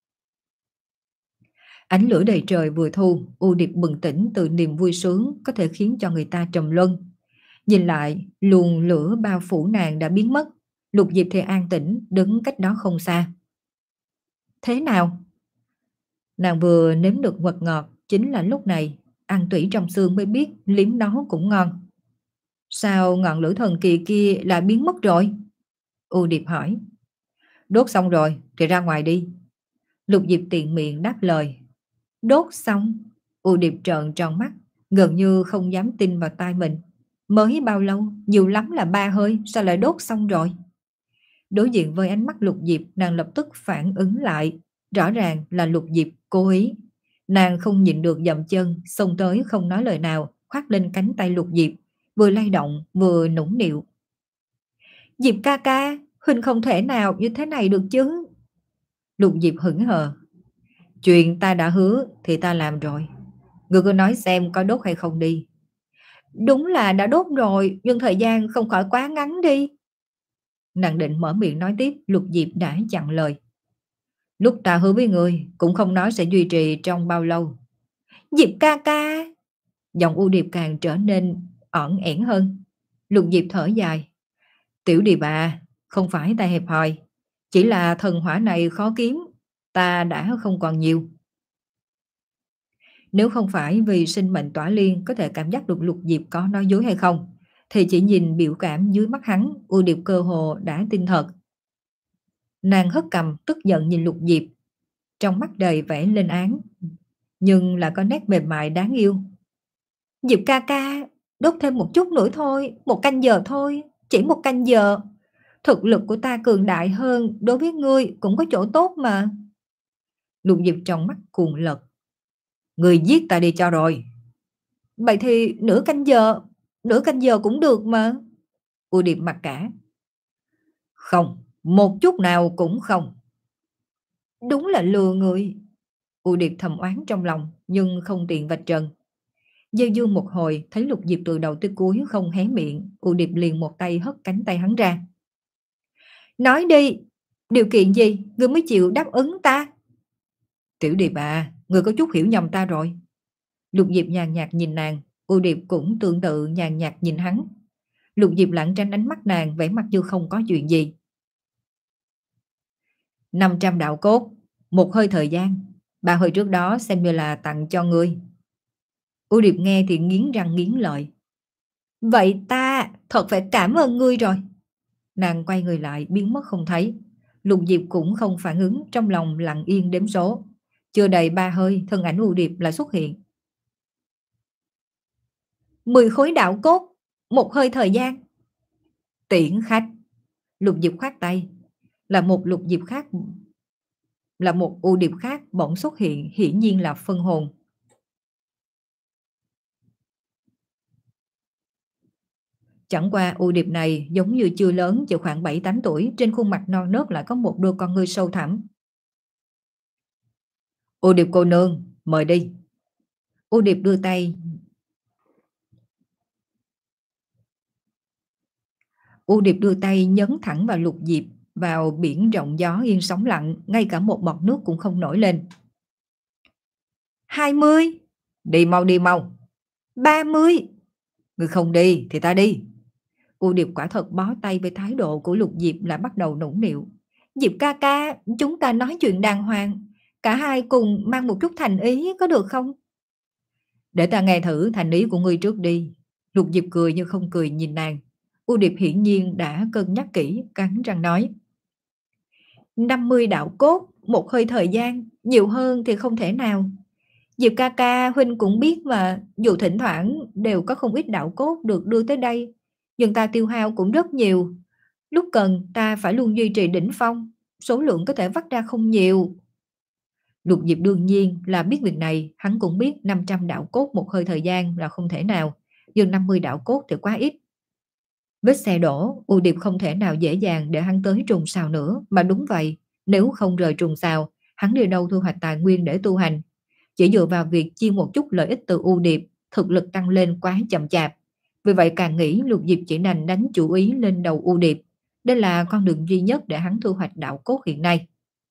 Ánh lửa đầy trời vừa thu, U Điệp bừng tỉnh từ niềm vui sướng có thể khiến cho người ta trầm luân. Nhìn lại, luồng lửa bao phủ nàng đã biến mất. Lục Diệp thì an tĩnh, đứng cách đó không xa. Thế nào? Nàng vừa nếm được ngọt ngọt, chính là lúc này, ăn tủy trong xương mới biết liếm nó cũng ngon. Sao ngọn lửa thần kỳ kia lại biến mất rồi? U Điệp hỏi. Đốt xong rồi thì ra ngoài đi. Lục Diệp tiện miệng đáp lời. Đốt xong? U Điệp trợn tròn mắt, gần như không dám tin vào tai mình. Mới bao lâu, nhiều lắm là ba hơi, sao lại đốt xong rồi? Đối diện với ánh mắt Lục Diệp, nàng lập tức phản ứng lại. Rõ ràng là Lục Diệp cố ý. Nàng không nhịn được dậm chân, xông tới không nói lời nào, khoác lên cánh tay Lục Diệp, vừa lay động vừa nũng nịu. Diệp ca ca, huynh không thể nào như thế này được chứ. Lục Diệp hững hờ. Chuyện ta đã hứa thì ta làm rồi. Ngươi cứ nói xem có đốt hay không đi. Đúng là đã đốt rồi, nhưng thời gian không khỏi quá ngắn đi. Nàng định mở miệng nói tiếp, Lục Diệp đã chặn lời. Lúc ta hứa với ngươi cũng không nói sẽ duy trì trong bao lâu. Diệp ca ca. Giọng U Điệp càng trở nên ỏn ẻn hơn. Lục Diệp thở dài. Tiểu Điệp à, không phải ta hẹp hòi, chỉ là thần hỏa này khó kiếm, ta đã không còn nhiều. Nếu không phải vì sinh mệnh tỏa liên có thể cảm giác được Lục Diệp có nói dối hay không, thì chỉ nhìn biểu cảm dưới mắt hắn, U Điệp cơ hồ đã tin thật. Nàng hất cằm tức giận nhìn Lục Diệp, trong mắt đầy vẻ lên án, nhưng là có nét mềm mại đáng yêu. Diệp ca ca, đốt thêm một chút nữa thôi, một canh giờ thôi, chỉ một canh giờ. Thực lực của ta cường đại hơn, đối với ngươi cũng có chỗ tốt mà. Lục Diệp trong mắt cuồng lật. Người giết ta đi cho rồi. Vậy thì nửa canh giờ, nửa canh giờ cũng được mà. U Điệp mặc cả. Không, một chút nào cũng không. Đúng là lừa người. U Điệp thầm oán trong lòng, nhưng không tiện vạch trần. Dây dương một hồi, thấy Lục Diệp từ đầu tới cuối không hé miệng, U Điệp liền một tay hất cánh tay hắn ra. Nói đi, điều kiện gì, ngươi mới chịu đáp ứng ta? Tiểu Điệp à, ngươi có chút hiểu nhầm ta rồi. Lục Diệp nhàn nhạt nhìn nàng, U Điệp cũng tương tự nhàn nhạt nhìn hắn. Lục Diệp lặng tránh ánh mắt nàng, vẻ mặt như không có chuyện gì. năm trăm đạo cốt, một hơi thời gian, ba hơi trước đó xem như là tặng cho ngươi. U Điệp nghe thì nghiến răng nghiến lợi. Vậy ta thật phải cảm ơn ngươi rồi. Nàng quay người lại biến mất không thấy. Lục Diệp cũng không phản ứng, trong lòng lặng yên đếm số. Chưa đầy ba hơi, thân ảnh U Điệp lại xuất hiện. Mười khối đạo cốt, một hơi thời gian. Tiễn khách. Lục Diệp khoát tay. Là một Lục Diệp khác, là một U Điệp khác bỗng xuất hiện, hiển nhiên là phân hồn. Chẳng qua U Điệp này giống như chưa lớn, chỉ khoảng bảy tám tuổi, trên khuôn mặt non nớt lại có một đôi con ngươi sâu thẳm. U Điệp cô nương, mời đi. U Điệp đưa tay. U Điệp đưa tay nhấn thẳng vào Lục Diệp, vào biển rộng gió yên sóng lặng, ngay cả một bọt nước cũng không nổi lên. Hai mươi. Đi mau đi mau. Ba mươi. Người không đi thì ta đi. U Điệp quả thật bó tay với thái độ của Lục Diệp, lại bắt đầu nũng nịu. Diệp ca ca, chúng ta nói chuyện đàng hoàng, cả hai cùng mang một chút thành ý có được không? Để ta nghe thử thành ý của ngươi trước đi. Lục Diệp cười như không cười nhìn nàng. U Điệp hiển nhiên đã cân nhắc kỹ, cắn răng nói. năm mươi đạo cốt, một hơi thời gian, nhiều hơn thì không thể nào. Diệp ca ca, huynh cũng biết mà, dù thỉnh thoảng đều có không ít đạo cốt được đưa tới đây, nhưng ta tiêu hao cũng rất nhiều. Lúc cần ta phải luôn duy trì đỉnh phong, số lượng có thể vắt ra không nhiều. Lục Diệp đương nhiên là biết việc này, hắn cũng biết năm trăm đạo cốt một hơi thời gian là không thể nào, nhưng năm mươi đạo cốt thì quá ít. Vết xe đổ, U Điệp không thể nào dễ dàng để hắn tới trùng sào nữa, mà đúng vậy, nếu không rời trùng sào, hắn đi đâu thu hoạch tài nguyên để tu hành. Chỉ dựa vào việc chia một chút lợi ích từ U Điệp, thực lực tăng lên quá chậm chạp. Vì vậy càng nghĩ Lục Diệp chỉ đành đánh chủ ý lên đầu U Điệp. Đây là con đường duy nhất để hắn thu hoạch đạo cốt hiện nay.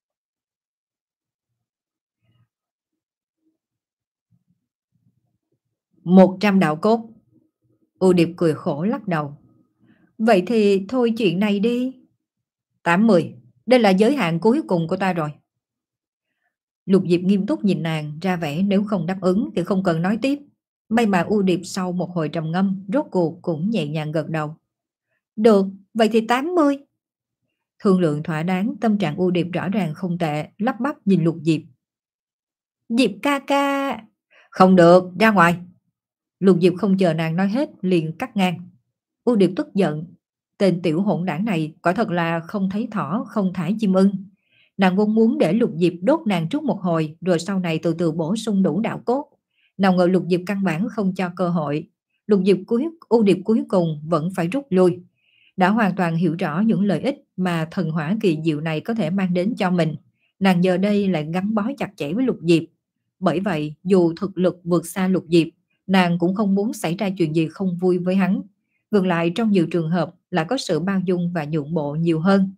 Một trăm đạo cốt. U Điệp cười khổ lắc đầu. Vậy thì thôi chuyện này đi. Tám mươi. Đây là giới hạn cuối cùng của ta rồi. Lục Diệp nghiêm túc nhìn nàng, ra vẻ nếu không đáp ứng thì không cần nói tiếp. May mà U Điệp sau một hồi trầm ngâm, rốt cuộc cũng nhẹ nhàng gật đầu. Được, vậy thì tám mươi. Thương lượng thỏa đáng, tâm trạng U Điệp rõ ràng không tệ, lắp bắp nhìn Lục Diệp. Diệp ca ca... Không được, ra ngoài. Lục Diệp không chờ nàng nói hết, liền cắt ngang. U Điệp tức giận. Tên tiểu hỗn đảng này quả thật là không thấy thỏ, không thải chim ưng. Nàng vốn muốn để Lục Diệp đốt nàng trước một hồi, rồi sau này từ từ bổ sung đủ đạo cốt. Nào ngờ Lục Diệp căn bản không cho cơ hội. Lục Diệp cuối, U Điệp cuối cùng vẫn phải rút lui. Đã hoàn toàn hiểu rõ những lợi ích mà thần hỏa kỳ diệu này có thể mang đến cho mình. Nàng giờ đây lại gắn bó chặt chẽ với Lục Diệp. Bởi vậy, dù thực lực vượt xa Lục Diệp, nàng cũng không muốn xảy ra chuyện gì không vui với hắn. Ngược lại, trong nhiều trường hợp là có sự bao dung và nhượng bộ nhiều hơn.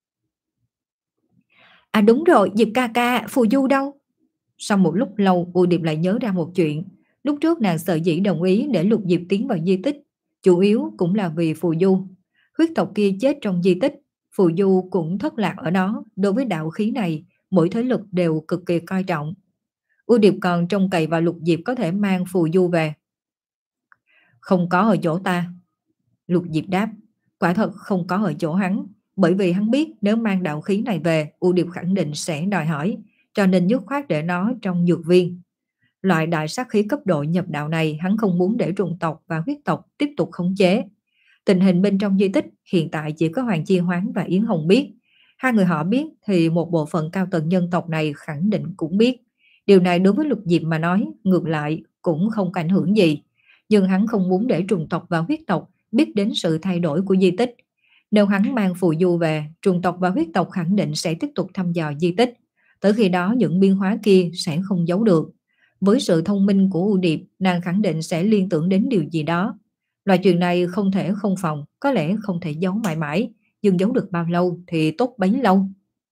À đúng rồi, Diệp ca ca, phù du đâu? Sau một lúc lâu, U Điệp lại nhớ ra một chuyện. Lúc trước nàng sợ dĩ đồng ý để Lục Diệp tiến vào di tích, chủ yếu cũng là vì phù du. Huyết tộc kia chết trong di tích, phù du cũng thất lạc ở đó. Đối với đạo khí này, mỗi thế lực đều cực kỳ coi trọng. U Điệp còn trông cậy vào Lục Diệp có thể mang phù du về. Không có ở chỗ ta. Lục Diệp đáp, quả thật không có ở chỗ hắn, bởi vì hắn biết nếu mang đạo khí này về, U Điệp khẳng định sẽ đòi hỏi, cho nên dứt khoát để nó trong dược viên. Loại đại sát khí cấp độ nhập đạo này hắn không muốn để trùng tộc và huyết tộc tiếp tục khống chế. Tình hình bên trong di tích hiện tại chỉ có Hoàng Chi Hoán và Yến Hồng biết. Hai người họ biết thì một bộ phận cao tầng nhân tộc này khẳng định cũng biết. Điều này đối với Lục Diệp mà nói, ngược lại cũng không có ảnh hưởng gì. Nhưng hắn không muốn để trùng tộc và huyết tộc biết đến sự thay đổi của di tích. Nếu hắn mang phù du về, trùng tộc và huyết tộc khẳng định sẽ tiếp tục thăm dò di tích. Tới khi đó những biến hóa kia sẽ không giấu được. Với sự thông minh của U Điệp, nàng khẳng định sẽ liên tưởng đến điều gì đó. Loại chuyện này không thể không phòng, có lẽ không thể giấu mãi mãi, nhưng giấu được bao lâu thì tốt bấy lâu.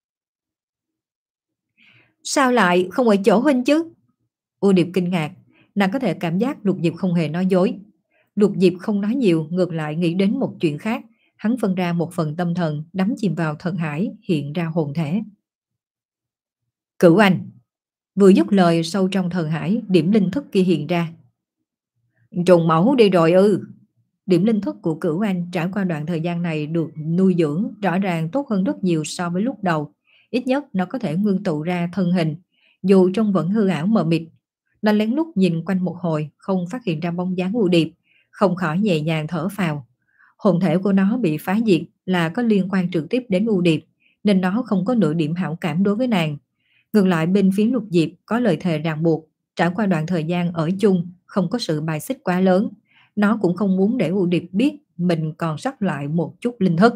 Sao lại không ở chỗ huynh chứ? U Điệp kinh ngạc, nàng có thể cảm giác Lục Diệp không hề nói dối. Lục Diệp không nói nhiều, ngược lại nghĩ đến một chuyện khác. Hắn phân ra một phần tâm thần, đắm chìm vào thần hải, hiện ra hồn thể. Cửu Anh. Vừa dứt lời, sâu trong thần hải, điểm linh thức kia hiện ra. Trùng mẫu đi rồi ư? Điểm linh thức của Cửu Anh trải qua đoạn thời gian này được nuôi dưỡng rõ ràng tốt hơn rất nhiều so với lúc đầu. Ít nhất nó có thể ngưng tụ ra thân hình, dù trông vẫn hư ảo mờ mịt. Nó lén lút nhìn quanh một hồi, không phát hiện ra bóng dáng U Điệp, không khỏi nhẹ nhàng thở phào. Hồn thể của nó bị phá diệt là có liên quan trực tiếp đến U Điệp, nên nó không có nửa điểm hảo cảm đối với nàng. Ngược lại bên phía Lục Diệp có lời thề ràng buộc, trải qua đoạn thời gian ở chung, không có sự bài xích quá lớn. Nó cũng không muốn để U Điệp biết mình còn sót lại một chút linh thức.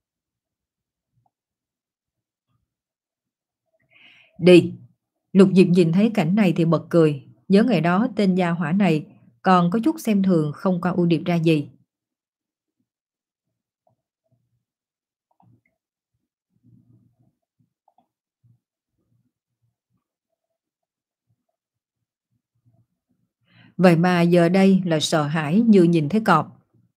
Đi! Lục Diệp nhìn thấy cảnh này thì bật cười. Nhớ ngày đó tên gia hỏa này còn có chút xem thường không coi U Điệp ra gì. Vậy mà giờ đây là sợ hãi như nhìn thấy cọp.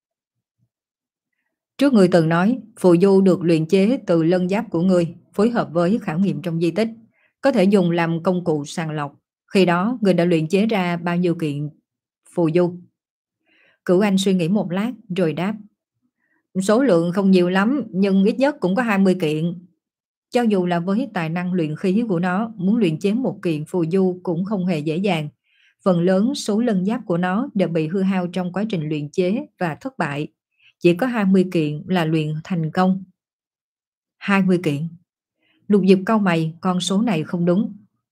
Trước người từng nói, phù du được luyện chế từ lân giáp của ngươi, phối hợp với khảo nghiệm trong di tích, có thể dùng làm công cụ sàng lọc. Khi đó, ngươi đã luyện chế ra bao nhiêu kiện phù du? Cửu Anh suy nghĩ một lát rồi đáp. Số lượng không nhiều lắm, nhưng ít nhất cũng có hai mươi kiện. Cho dù là với tài năng luyện khí của nó, muốn luyện chế một kiện phù du cũng không hề dễ dàng. Phần lớn số lân giáp của nó đều bị hư hao trong quá trình luyện chế và thất bại. Chỉ có hai mươi kiện là luyện thành công. hai mươi kiện. Lục Diệp cau mày, con số này không đúng.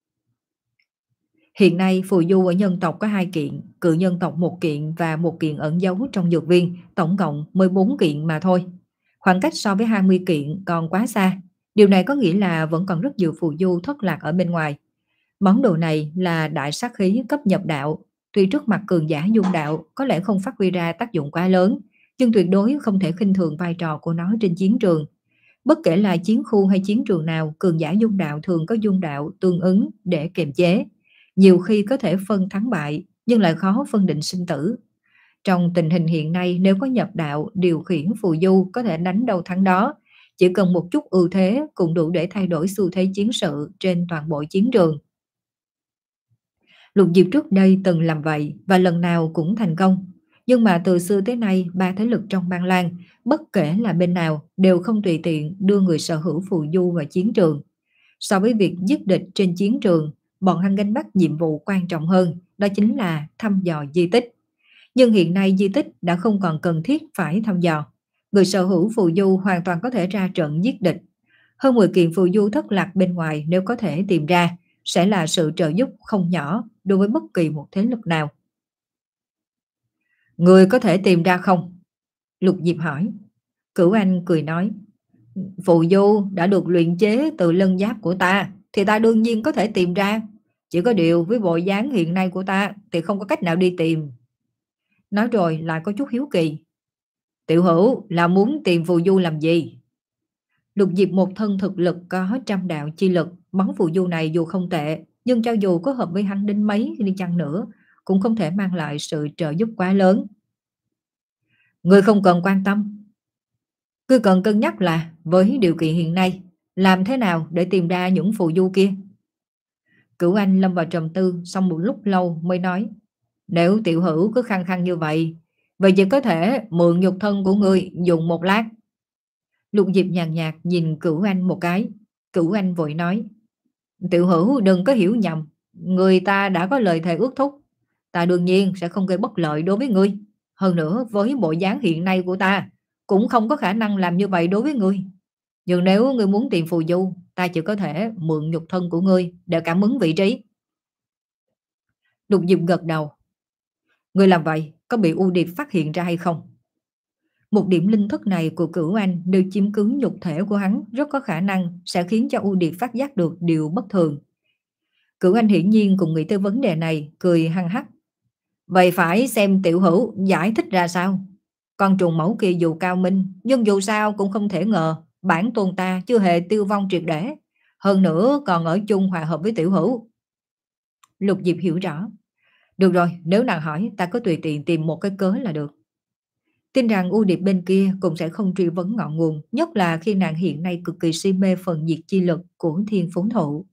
Hiện nay phù du ở nhân tộc có hai kiện, cự nhân tộc một kiện và một kiện ẩn giấu trong dược viên, tổng cộng mười bốn kiện mà thôi. Khoảng cách so với hai mươi kiện còn quá xa. Điều này có nghĩa là vẫn còn rất nhiều phù du thất lạc ở bên ngoài. Món đồ này là đại sát khí cấp nhập đạo, tuy trước mặt cường giả dung đạo có lẽ không phát huy ra tác dụng quá lớn, nhưng tuyệt đối không thể khinh thường vai trò của nó trên chiến trường. Bất kể là chiến khu hay chiến trường nào, cường giả dung đạo thường có dung đạo tương ứng để kiềm chế. Nhiều khi có thể phân thắng bại, nhưng lại khó phân định sinh tử. Trong tình hình hiện nay, nếu có nhập đạo điều khiển phù du có thể đánh đâu thắng đó. Chỉ cần một chút ưu thế cũng đủ để thay đổi xu thế chiến sự trên toàn bộ chiến trường. Lục Diệp trước đây từng làm vậy và lần nào cũng thành công. Nhưng mà từ xưa tới nay, ba thế lực trong Ban Lan, bất kể là bên nào, đều không tùy tiện đưa người sở hữu phù du vào chiến trường. So với việc giết địch trên chiến trường, bọn hắn gánh vác nhiệm vụ quan trọng hơn, đó chính là thăm dò di tích. Nhưng hiện nay di tích đã không còn cần thiết phải thăm dò. Người sở hữu phù du hoàn toàn có thể ra trận giết địch. Hơn mười kiện phù du thất lạc bên ngoài nếu có thể tìm ra, sẽ là sự trợ giúp không nhỏ đối với bất kỳ một thế lực nào. Người có thể tìm ra không? Lục Diệp hỏi. Cửu Anh cười nói, phù du đã được luyện chế từ lân giáp của ta, thì ta đương nhiên có thể tìm ra. Chỉ có điều với bộ dáng hiện nay của ta thì không có cách nào đi tìm. Nói rồi lại có chút hiếu kỳ. Tiểu Hữu là muốn tìm phù du làm gì? Lục Diệp một thân thực lực có trăm đạo chi lực, món phù du này dù không tệ, nhưng cho dù có hợp với hắn đến mấy đi chăng nữa, cũng không thể mang lại sự trợ giúp quá lớn. Ngươi không cần quan tâm. Ngươi cần cân nhắc là với điều kiện hiện nay, làm thế nào để tìm ra những phù du kia? Cửu Anh lâm vào trầm tư, xong một lúc lâu mới nói, nếu Tiểu Hữu cứ khăng khăng như vậy, vậy chỉ có thể mượn nhục thân của ngươi dùng một lát. Lục Diệp nhàn nhạt nhìn Cửu Anh một cái. Cửu Anh vội nói, Tiểu Hữu đừng có hiểu nhầm, người ta đã có lời thề ước thúc, ta đương nhiên sẽ không gây bất lợi đối với ngươi. Hơn nữa với bộ dáng hiện nay của ta, cũng không có khả năng làm như vậy đối với ngươi. Nhưng nếu ngươi muốn tìm phù du, ta chỉ có thể mượn nhục thân của ngươi để cảm ứng vị trí. Lục Diệp gật đầu. Ngươi làm vậy có bị U Điệp phát hiện ra hay không? Một điểm linh thức này của Cửu Anh nếu chiếm cứ nhục thể của hắn, rất có khả năng sẽ khiến cho U Điệp phát giác được điều bất thường. Cửu Anh hiển nhiên cùng nghĩ tới vấn đề này, cười hăng hắc. Vậy phải xem Tiểu Hữu giải thích ra sao? Con trùng mẫu kia dù cao minh, nhưng dù sao cũng không thể ngờ bản tôn ta chưa hề tiêu vong triệt để. Hơn nữa còn ở chung hòa hợp với Tiểu Hữu. Lục Diệp hiểu rõ. Được rồi, nếu nàng hỏi ta có tùy tiện tìm một cái cớ là được. Tin rằng U Điệp bên kia cũng sẽ không truy vấn ngọn nguồn, nhất là khi nàng hiện nay cực kỳ si mê phần diệt chi lực của Thiên Phú Thụ.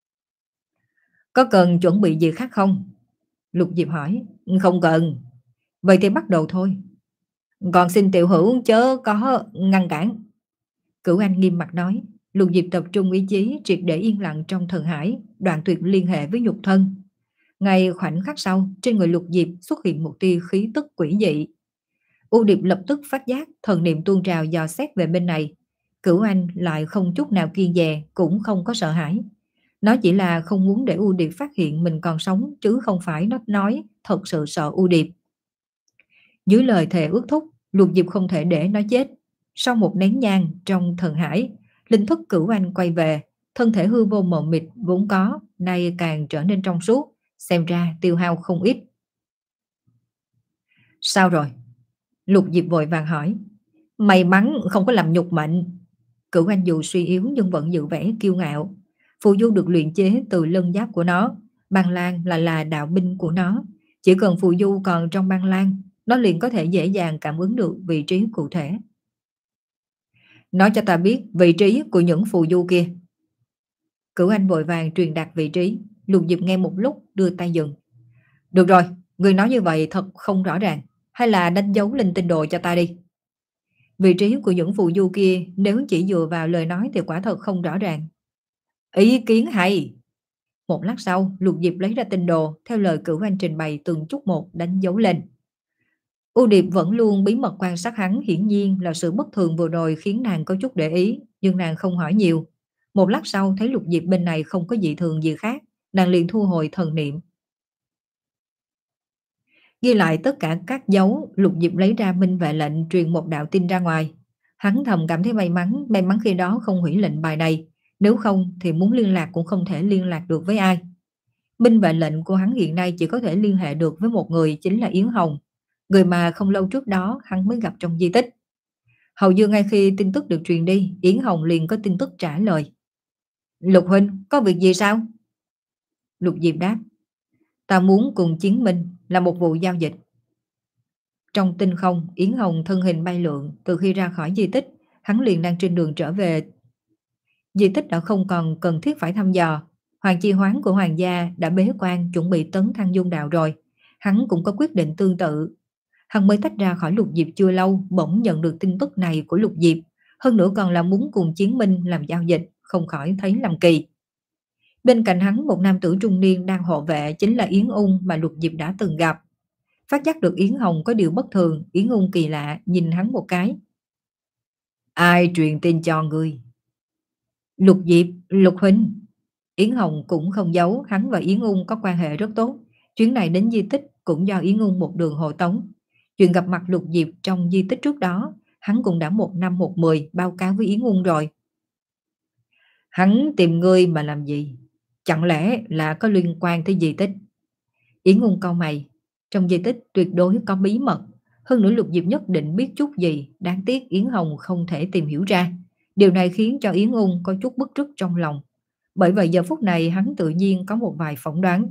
Có cần chuẩn bị gì khác không? Lục Diệp hỏi. Không cần. Vậy thì bắt đầu thôi. Còn xin Tiểu Hữu chớ có ngăn cản. Cửu Anh nghiêm mặt nói. Lục Diệp tập trung ý chí triệt để yên lặng trong thần hải, đoạn tuyệt liên hệ với nhục thân. Ngay khoảnh khắc sau, trên người Lục Diệp xuất hiện một tia khí tức quỷ dị. U Điệp lập tức phát giác, thần niệm tuôn trào dò xét về bên này. Cửu Anh lại không chút nào kiêng dè, cũng không có sợ hãi. Nó chỉ là không muốn để U Điệp phát hiện mình còn sống, chứ không phải nó nói thật sự sợ U Điệp. Dưới lời thề ước thúc, Lục Diệp không thể để nó chết. Sau một nén nhang trong thần hải, linh thức Cửu Anh quay về, thân thể hư vô mờ mịt vốn có, nay càng trở nên trong suốt, xem ra tiêu hao không ít. Sao rồi? Lục Diệp vội vàng hỏi. May mắn không có làm nhục mệnh. Cửu Anh dù suy yếu nhưng vẫn giữ vẻ kiêu ngạo. Phù du được luyện chế từ lân giáp của nó, Băng Lan là là đạo binh của nó. Chỉ cần phù du còn trong Băng Lan, nó liền có thể dễ dàng cảm ứng được vị trí cụ thể. Nói cho ta biết vị trí của những phù du kia. Cửu Anh vội vàng truyền đạt vị trí. Lục Diệp nghe một lúc đưa tay dừng. Được rồi, người nói như vậy thật không rõ ràng. Hay là đánh dấu linh tinh đồ cho ta đi. Vị trí của những phù du kia nếu chỉ dựa vào lời nói thì quả thật không rõ ràng. Ý kiến hay. Một lát sau, Lục Diệp lấy ra tinh đồ, theo lời Cửu Anh trình bày từng chút một đánh dấu lên. U Điệp vẫn luôn bí mật quan sát hắn, hiển nhiên là sự bất thường vừa rồi khiến nàng có chút để ý, nhưng nàng không hỏi nhiều. Một lát sau thấy Lục Diệp bên này không có dị thường gì khác, nàng liền thu hồi thần niệm. Ghi lại tất cả các dấu, Lục Diệp lấy ra minh vệ lệnh truyền một đạo tin ra ngoài. Hắn thầm cảm thấy may mắn, may mắn khi đó không hủy lệnh bài này, nếu không thì muốn liên lạc cũng không thể liên lạc được với ai. Minh vệ lệnh của hắn hiện nay chỉ có thể liên hệ được với một người, chính là Yến Hồng, người mà không lâu trước đó hắn mới gặp trong di tích. Hầu như ngay khi tin tức được truyền đi, Yến Hồng liền có tin tức trả lời. Lục huynh, có việc gì sao? Lục Diệp đáp. Ta muốn cùng Chiến Minh là một vụ giao dịch. Trong tinh không, Yến Hồng thân hình bay lượn, từ khi ra khỏi di tích, hắn liền đang trên đường trở về. Di tích đã không còn cần thiết phải thăm dò, Hoàng Chi Hoán của Hoàng gia đã bế quan chuẩn bị tấn thăng Dung Đạo rồi. Hắn cũng có quyết định tương tự. Hắn mới tách ra khỏi Lục Diệp chưa lâu, bỗng nhận được tin tức này của Lục Diệp. Hơn nữa còn là muốn cùng Chiến Minh làm giao dịch, không khỏi thấy lầm kỳ. Bên cạnh hắn một nam tử trung niên đang hộ vệ chính là Yến Ung mà Lục Diệp đã từng gặp. Phát giác được Yến Hồng có điều bất thường, Yến Ung kỳ lạ nhìn hắn một cái. Ai truyền tin cho ngươi? Lục Diệp, Lục Huynh. Yến Hồng cũng không giấu, hắn và Yến Ung có quan hệ rất tốt. Chuyến này đến di tích cũng do Yến Ung một đường hộ tống. Chuyện gặp mặt Lục Diệp trong di tích trước đó, hắn cũng đã một năm một mười báo cáo với Yến Ung rồi. Hắn tìm ngươi mà làm gì? Chẳng lẽ là có liên quan tới di tích? Yến Ung cau mày, trong di tích tuyệt đối có bí mật. Hơn nữa Lục Diệp nhất định biết chút gì, đáng tiếc Yến Hồng không thể tìm hiểu ra. Điều này khiến cho Yến Ung có chút bức rứt trong lòng. Bởi vậy giờ phút này hắn tự nhiên có một vài phỏng đoán.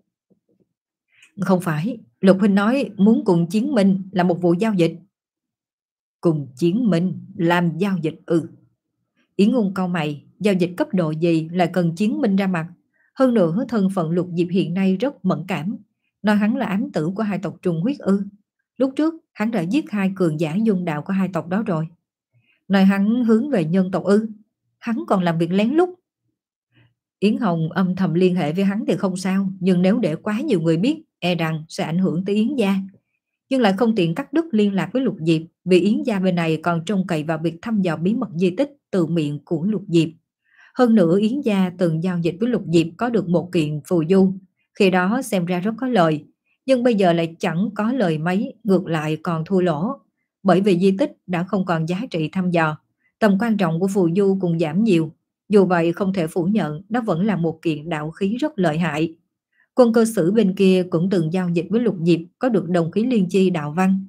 Không phải, Lục Huynh nói muốn cùng Chiến Minh là một vụ giao dịch. Cùng Chiến Minh làm giao dịch ừ. Yến Ung cau mày, giao dịch cấp độ gì lại cần Chiến Minh ra mặt. Hơn nữa thân phận Lục Diệp hiện nay rất mẫn cảm. Nói hắn là ám tử của hai tộc trùng huyết ư. Lúc trước hắn đã giết hai cường giả dung đạo của hai tộc đó rồi. Nói hắn hướng về nhân tộc ư. Hắn còn làm việc lén lút. Yến Hồng âm thầm liên hệ với hắn thì không sao, nhưng nếu để quá nhiều người biết, e rằng sẽ ảnh hưởng tới Yến gia. Nhưng lại không tiện cắt đứt liên lạc với Lục Diệp, vì Yến gia bên này còn trông cậy vào việc thăm dò bí mật di tích từ miệng của Lục Diệp. Hơn nữa Yến gia từng giao dịch với Lục Diệp có được một kiện phù du, khi đó xem ra rất có lời, nhưng bây giờ lại chẳng có lời mấy, ngược lại còn thua lỗ. Bởi vì di tích đã không còn giá trị thăm dò, tầm quan trọng của phù du cũng giảm nhiều. Dù vậy không thể phủ nhận đó vẫn là một kiện đạo khí rất lợi hại. Quân cơ sử bên kia cũng từng giao dịch với Lục Diệp có được đồng khí liên chi đạo văn.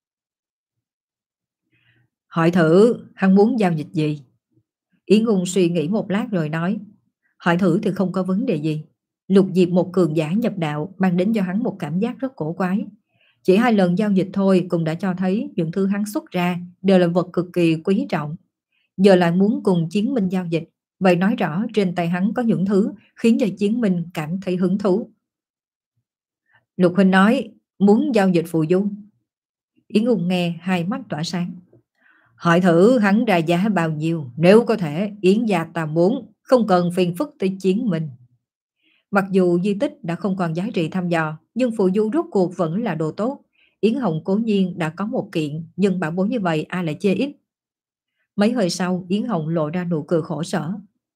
Hỏi thử hắn muốn giao dịch gì? Yến Ung suy nghĩ một lát rồi nói. Hỏi thử thì không có vấn đề gì. Lục Diệp một cường giả nhập đạo mang đến cho hắn một cảm giác rất cổ quái. Chỉ hai lần giao dịch thôi cũng đã cho thấy những thứ hắn xuất ra đều là vật cực kỳ quý trọng. Giờ lại muốn cùng Chiến Minh giao dịch. Vậy nói rõ trên tay hắn có những thứ khiến cho Chiến Minh cảm thấy hứng thú. Lục Huynh nói muốn giao dịch phù du. Yến Ung nghe hai mắt tỏa sáng. Hỏi thử hắn ra giá bao nhiêu, nếu có thể Yến gia ta muốn, không cần phiền phức tới Chiến Minh. Mặc dù di tích đã không còn giá trị thăm dò, nhưng phù du rốt cuộc vẫn là đồ tốt. Yến Hồng cố nhiên đã có một kiện, nhưng bảo bối như vậy ai lại chê ít. Mấy hơi sau Yến Hồng lộ ra nụ cười khổ sở.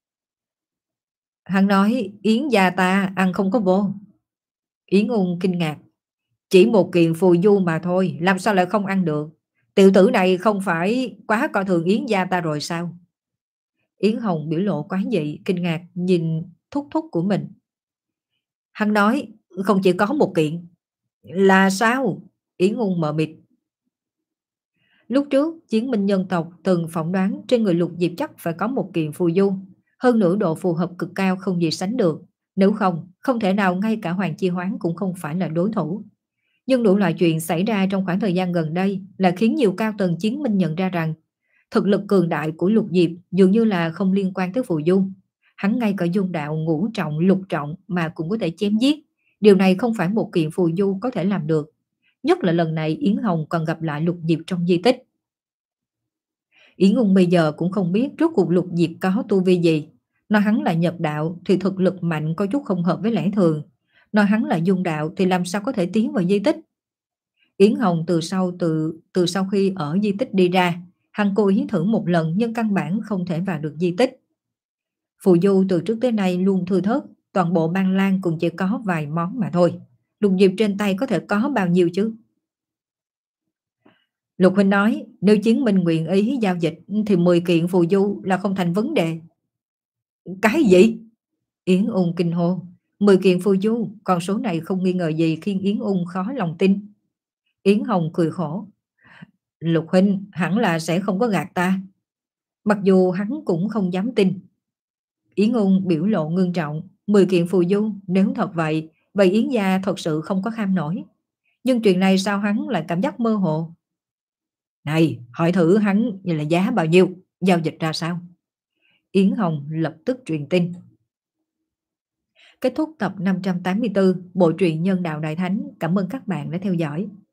Hắn nói Yến gia ta ăn không có vô. Yến Ung kinh ngạc. Chỉ một kiện phù du mà thôi, làm sao lại không ăn được? Tiểu tử này không phải quá coi thường Yến gia ta rồi sao? Yến Hồng biểu lộ quá dị, kinh ngạc nhìn thúc thúc của mình. Hắn nói không chỉ có một kiện. Là sao? Yến Ung mờ mịt. Lúc trước Chiến Minh nhân tộc từng phỏng đoán trên người Lục Diệp chắc phải có một kiện phù du. Hơn nữa độ phù hợp cực cao không gì sánh được. Nếu không, không thể nào ngay cả Hoàng Chi Hoán cũng không phải là đối thủ. Nhưng đủ loại chuyện xảy ra trong khoảng thời gian gần đây là khiến nhiều cao tầng Chiến Minh nhận ra rằng thực lực cường đại của Lục Diệp dường như là không liên quan tới phù du. Hắn ngay cả dung đạo ngũ trọng lục trọng mà cũng có thể chém giết. Điều này không phải một kiện phù du có thể làm được. Nhất là lần này Yến Hồng còn gặp lại Lục Diệp trong di tích. Yến Ung bây giờ cũng không biết rốt cuộc Lục Diệp có tu vi gì. Nói hắn là nhập đạo thì thực lực mạnh có chút không hợp với lẽ thường. Nói hắn là dung đạo thì làm sao có thể tiến vào di tích. Yến Hồng từ sau từ từ sau khi ở di tích đi ra, hắn cố ý thử một lần nhưng căn bản không thể vào được di tích. Phù du từ trước tới nay luôn thưa thớt, toàn bộ Ban Lan cũng chỉ có vài món mà thôi. Lục Diệp trên tay có thể có bao nhiêu chứ? Lục Huynh nói nếu Chiến Minh nguyện ý giao dịch thì mười kiện phù du là không thành vấn đề. Cái gì? Yến Ung kinh hô. mười kiện phù du, con số này không nghi ngờ gì khiến Yến Ung khó lòng tin. Yến Hồng cười khổ. Lục Huynh hẳn là sẽ không có gạt ta. Mặc dù hắn cũng không dám tin. Yến Ung biểu lộ ngưng trọng. mười kiện phù du, nếu thật vậy, vậy Yến gia thật sự không có kham nổi. Nhưng chuyện này sao hắn lại cảm giác mơ hồ? Này, hỏi thử hắn như là giá bao nhiêu, giao dịch ra sao? Yến Hồng lập tức truyền tin. Kết thúc tập năm trăm tám mươi tư Bộ truyện Nhân đạo Đại Thánh. Cảm ơn các bạn đã theo dõi.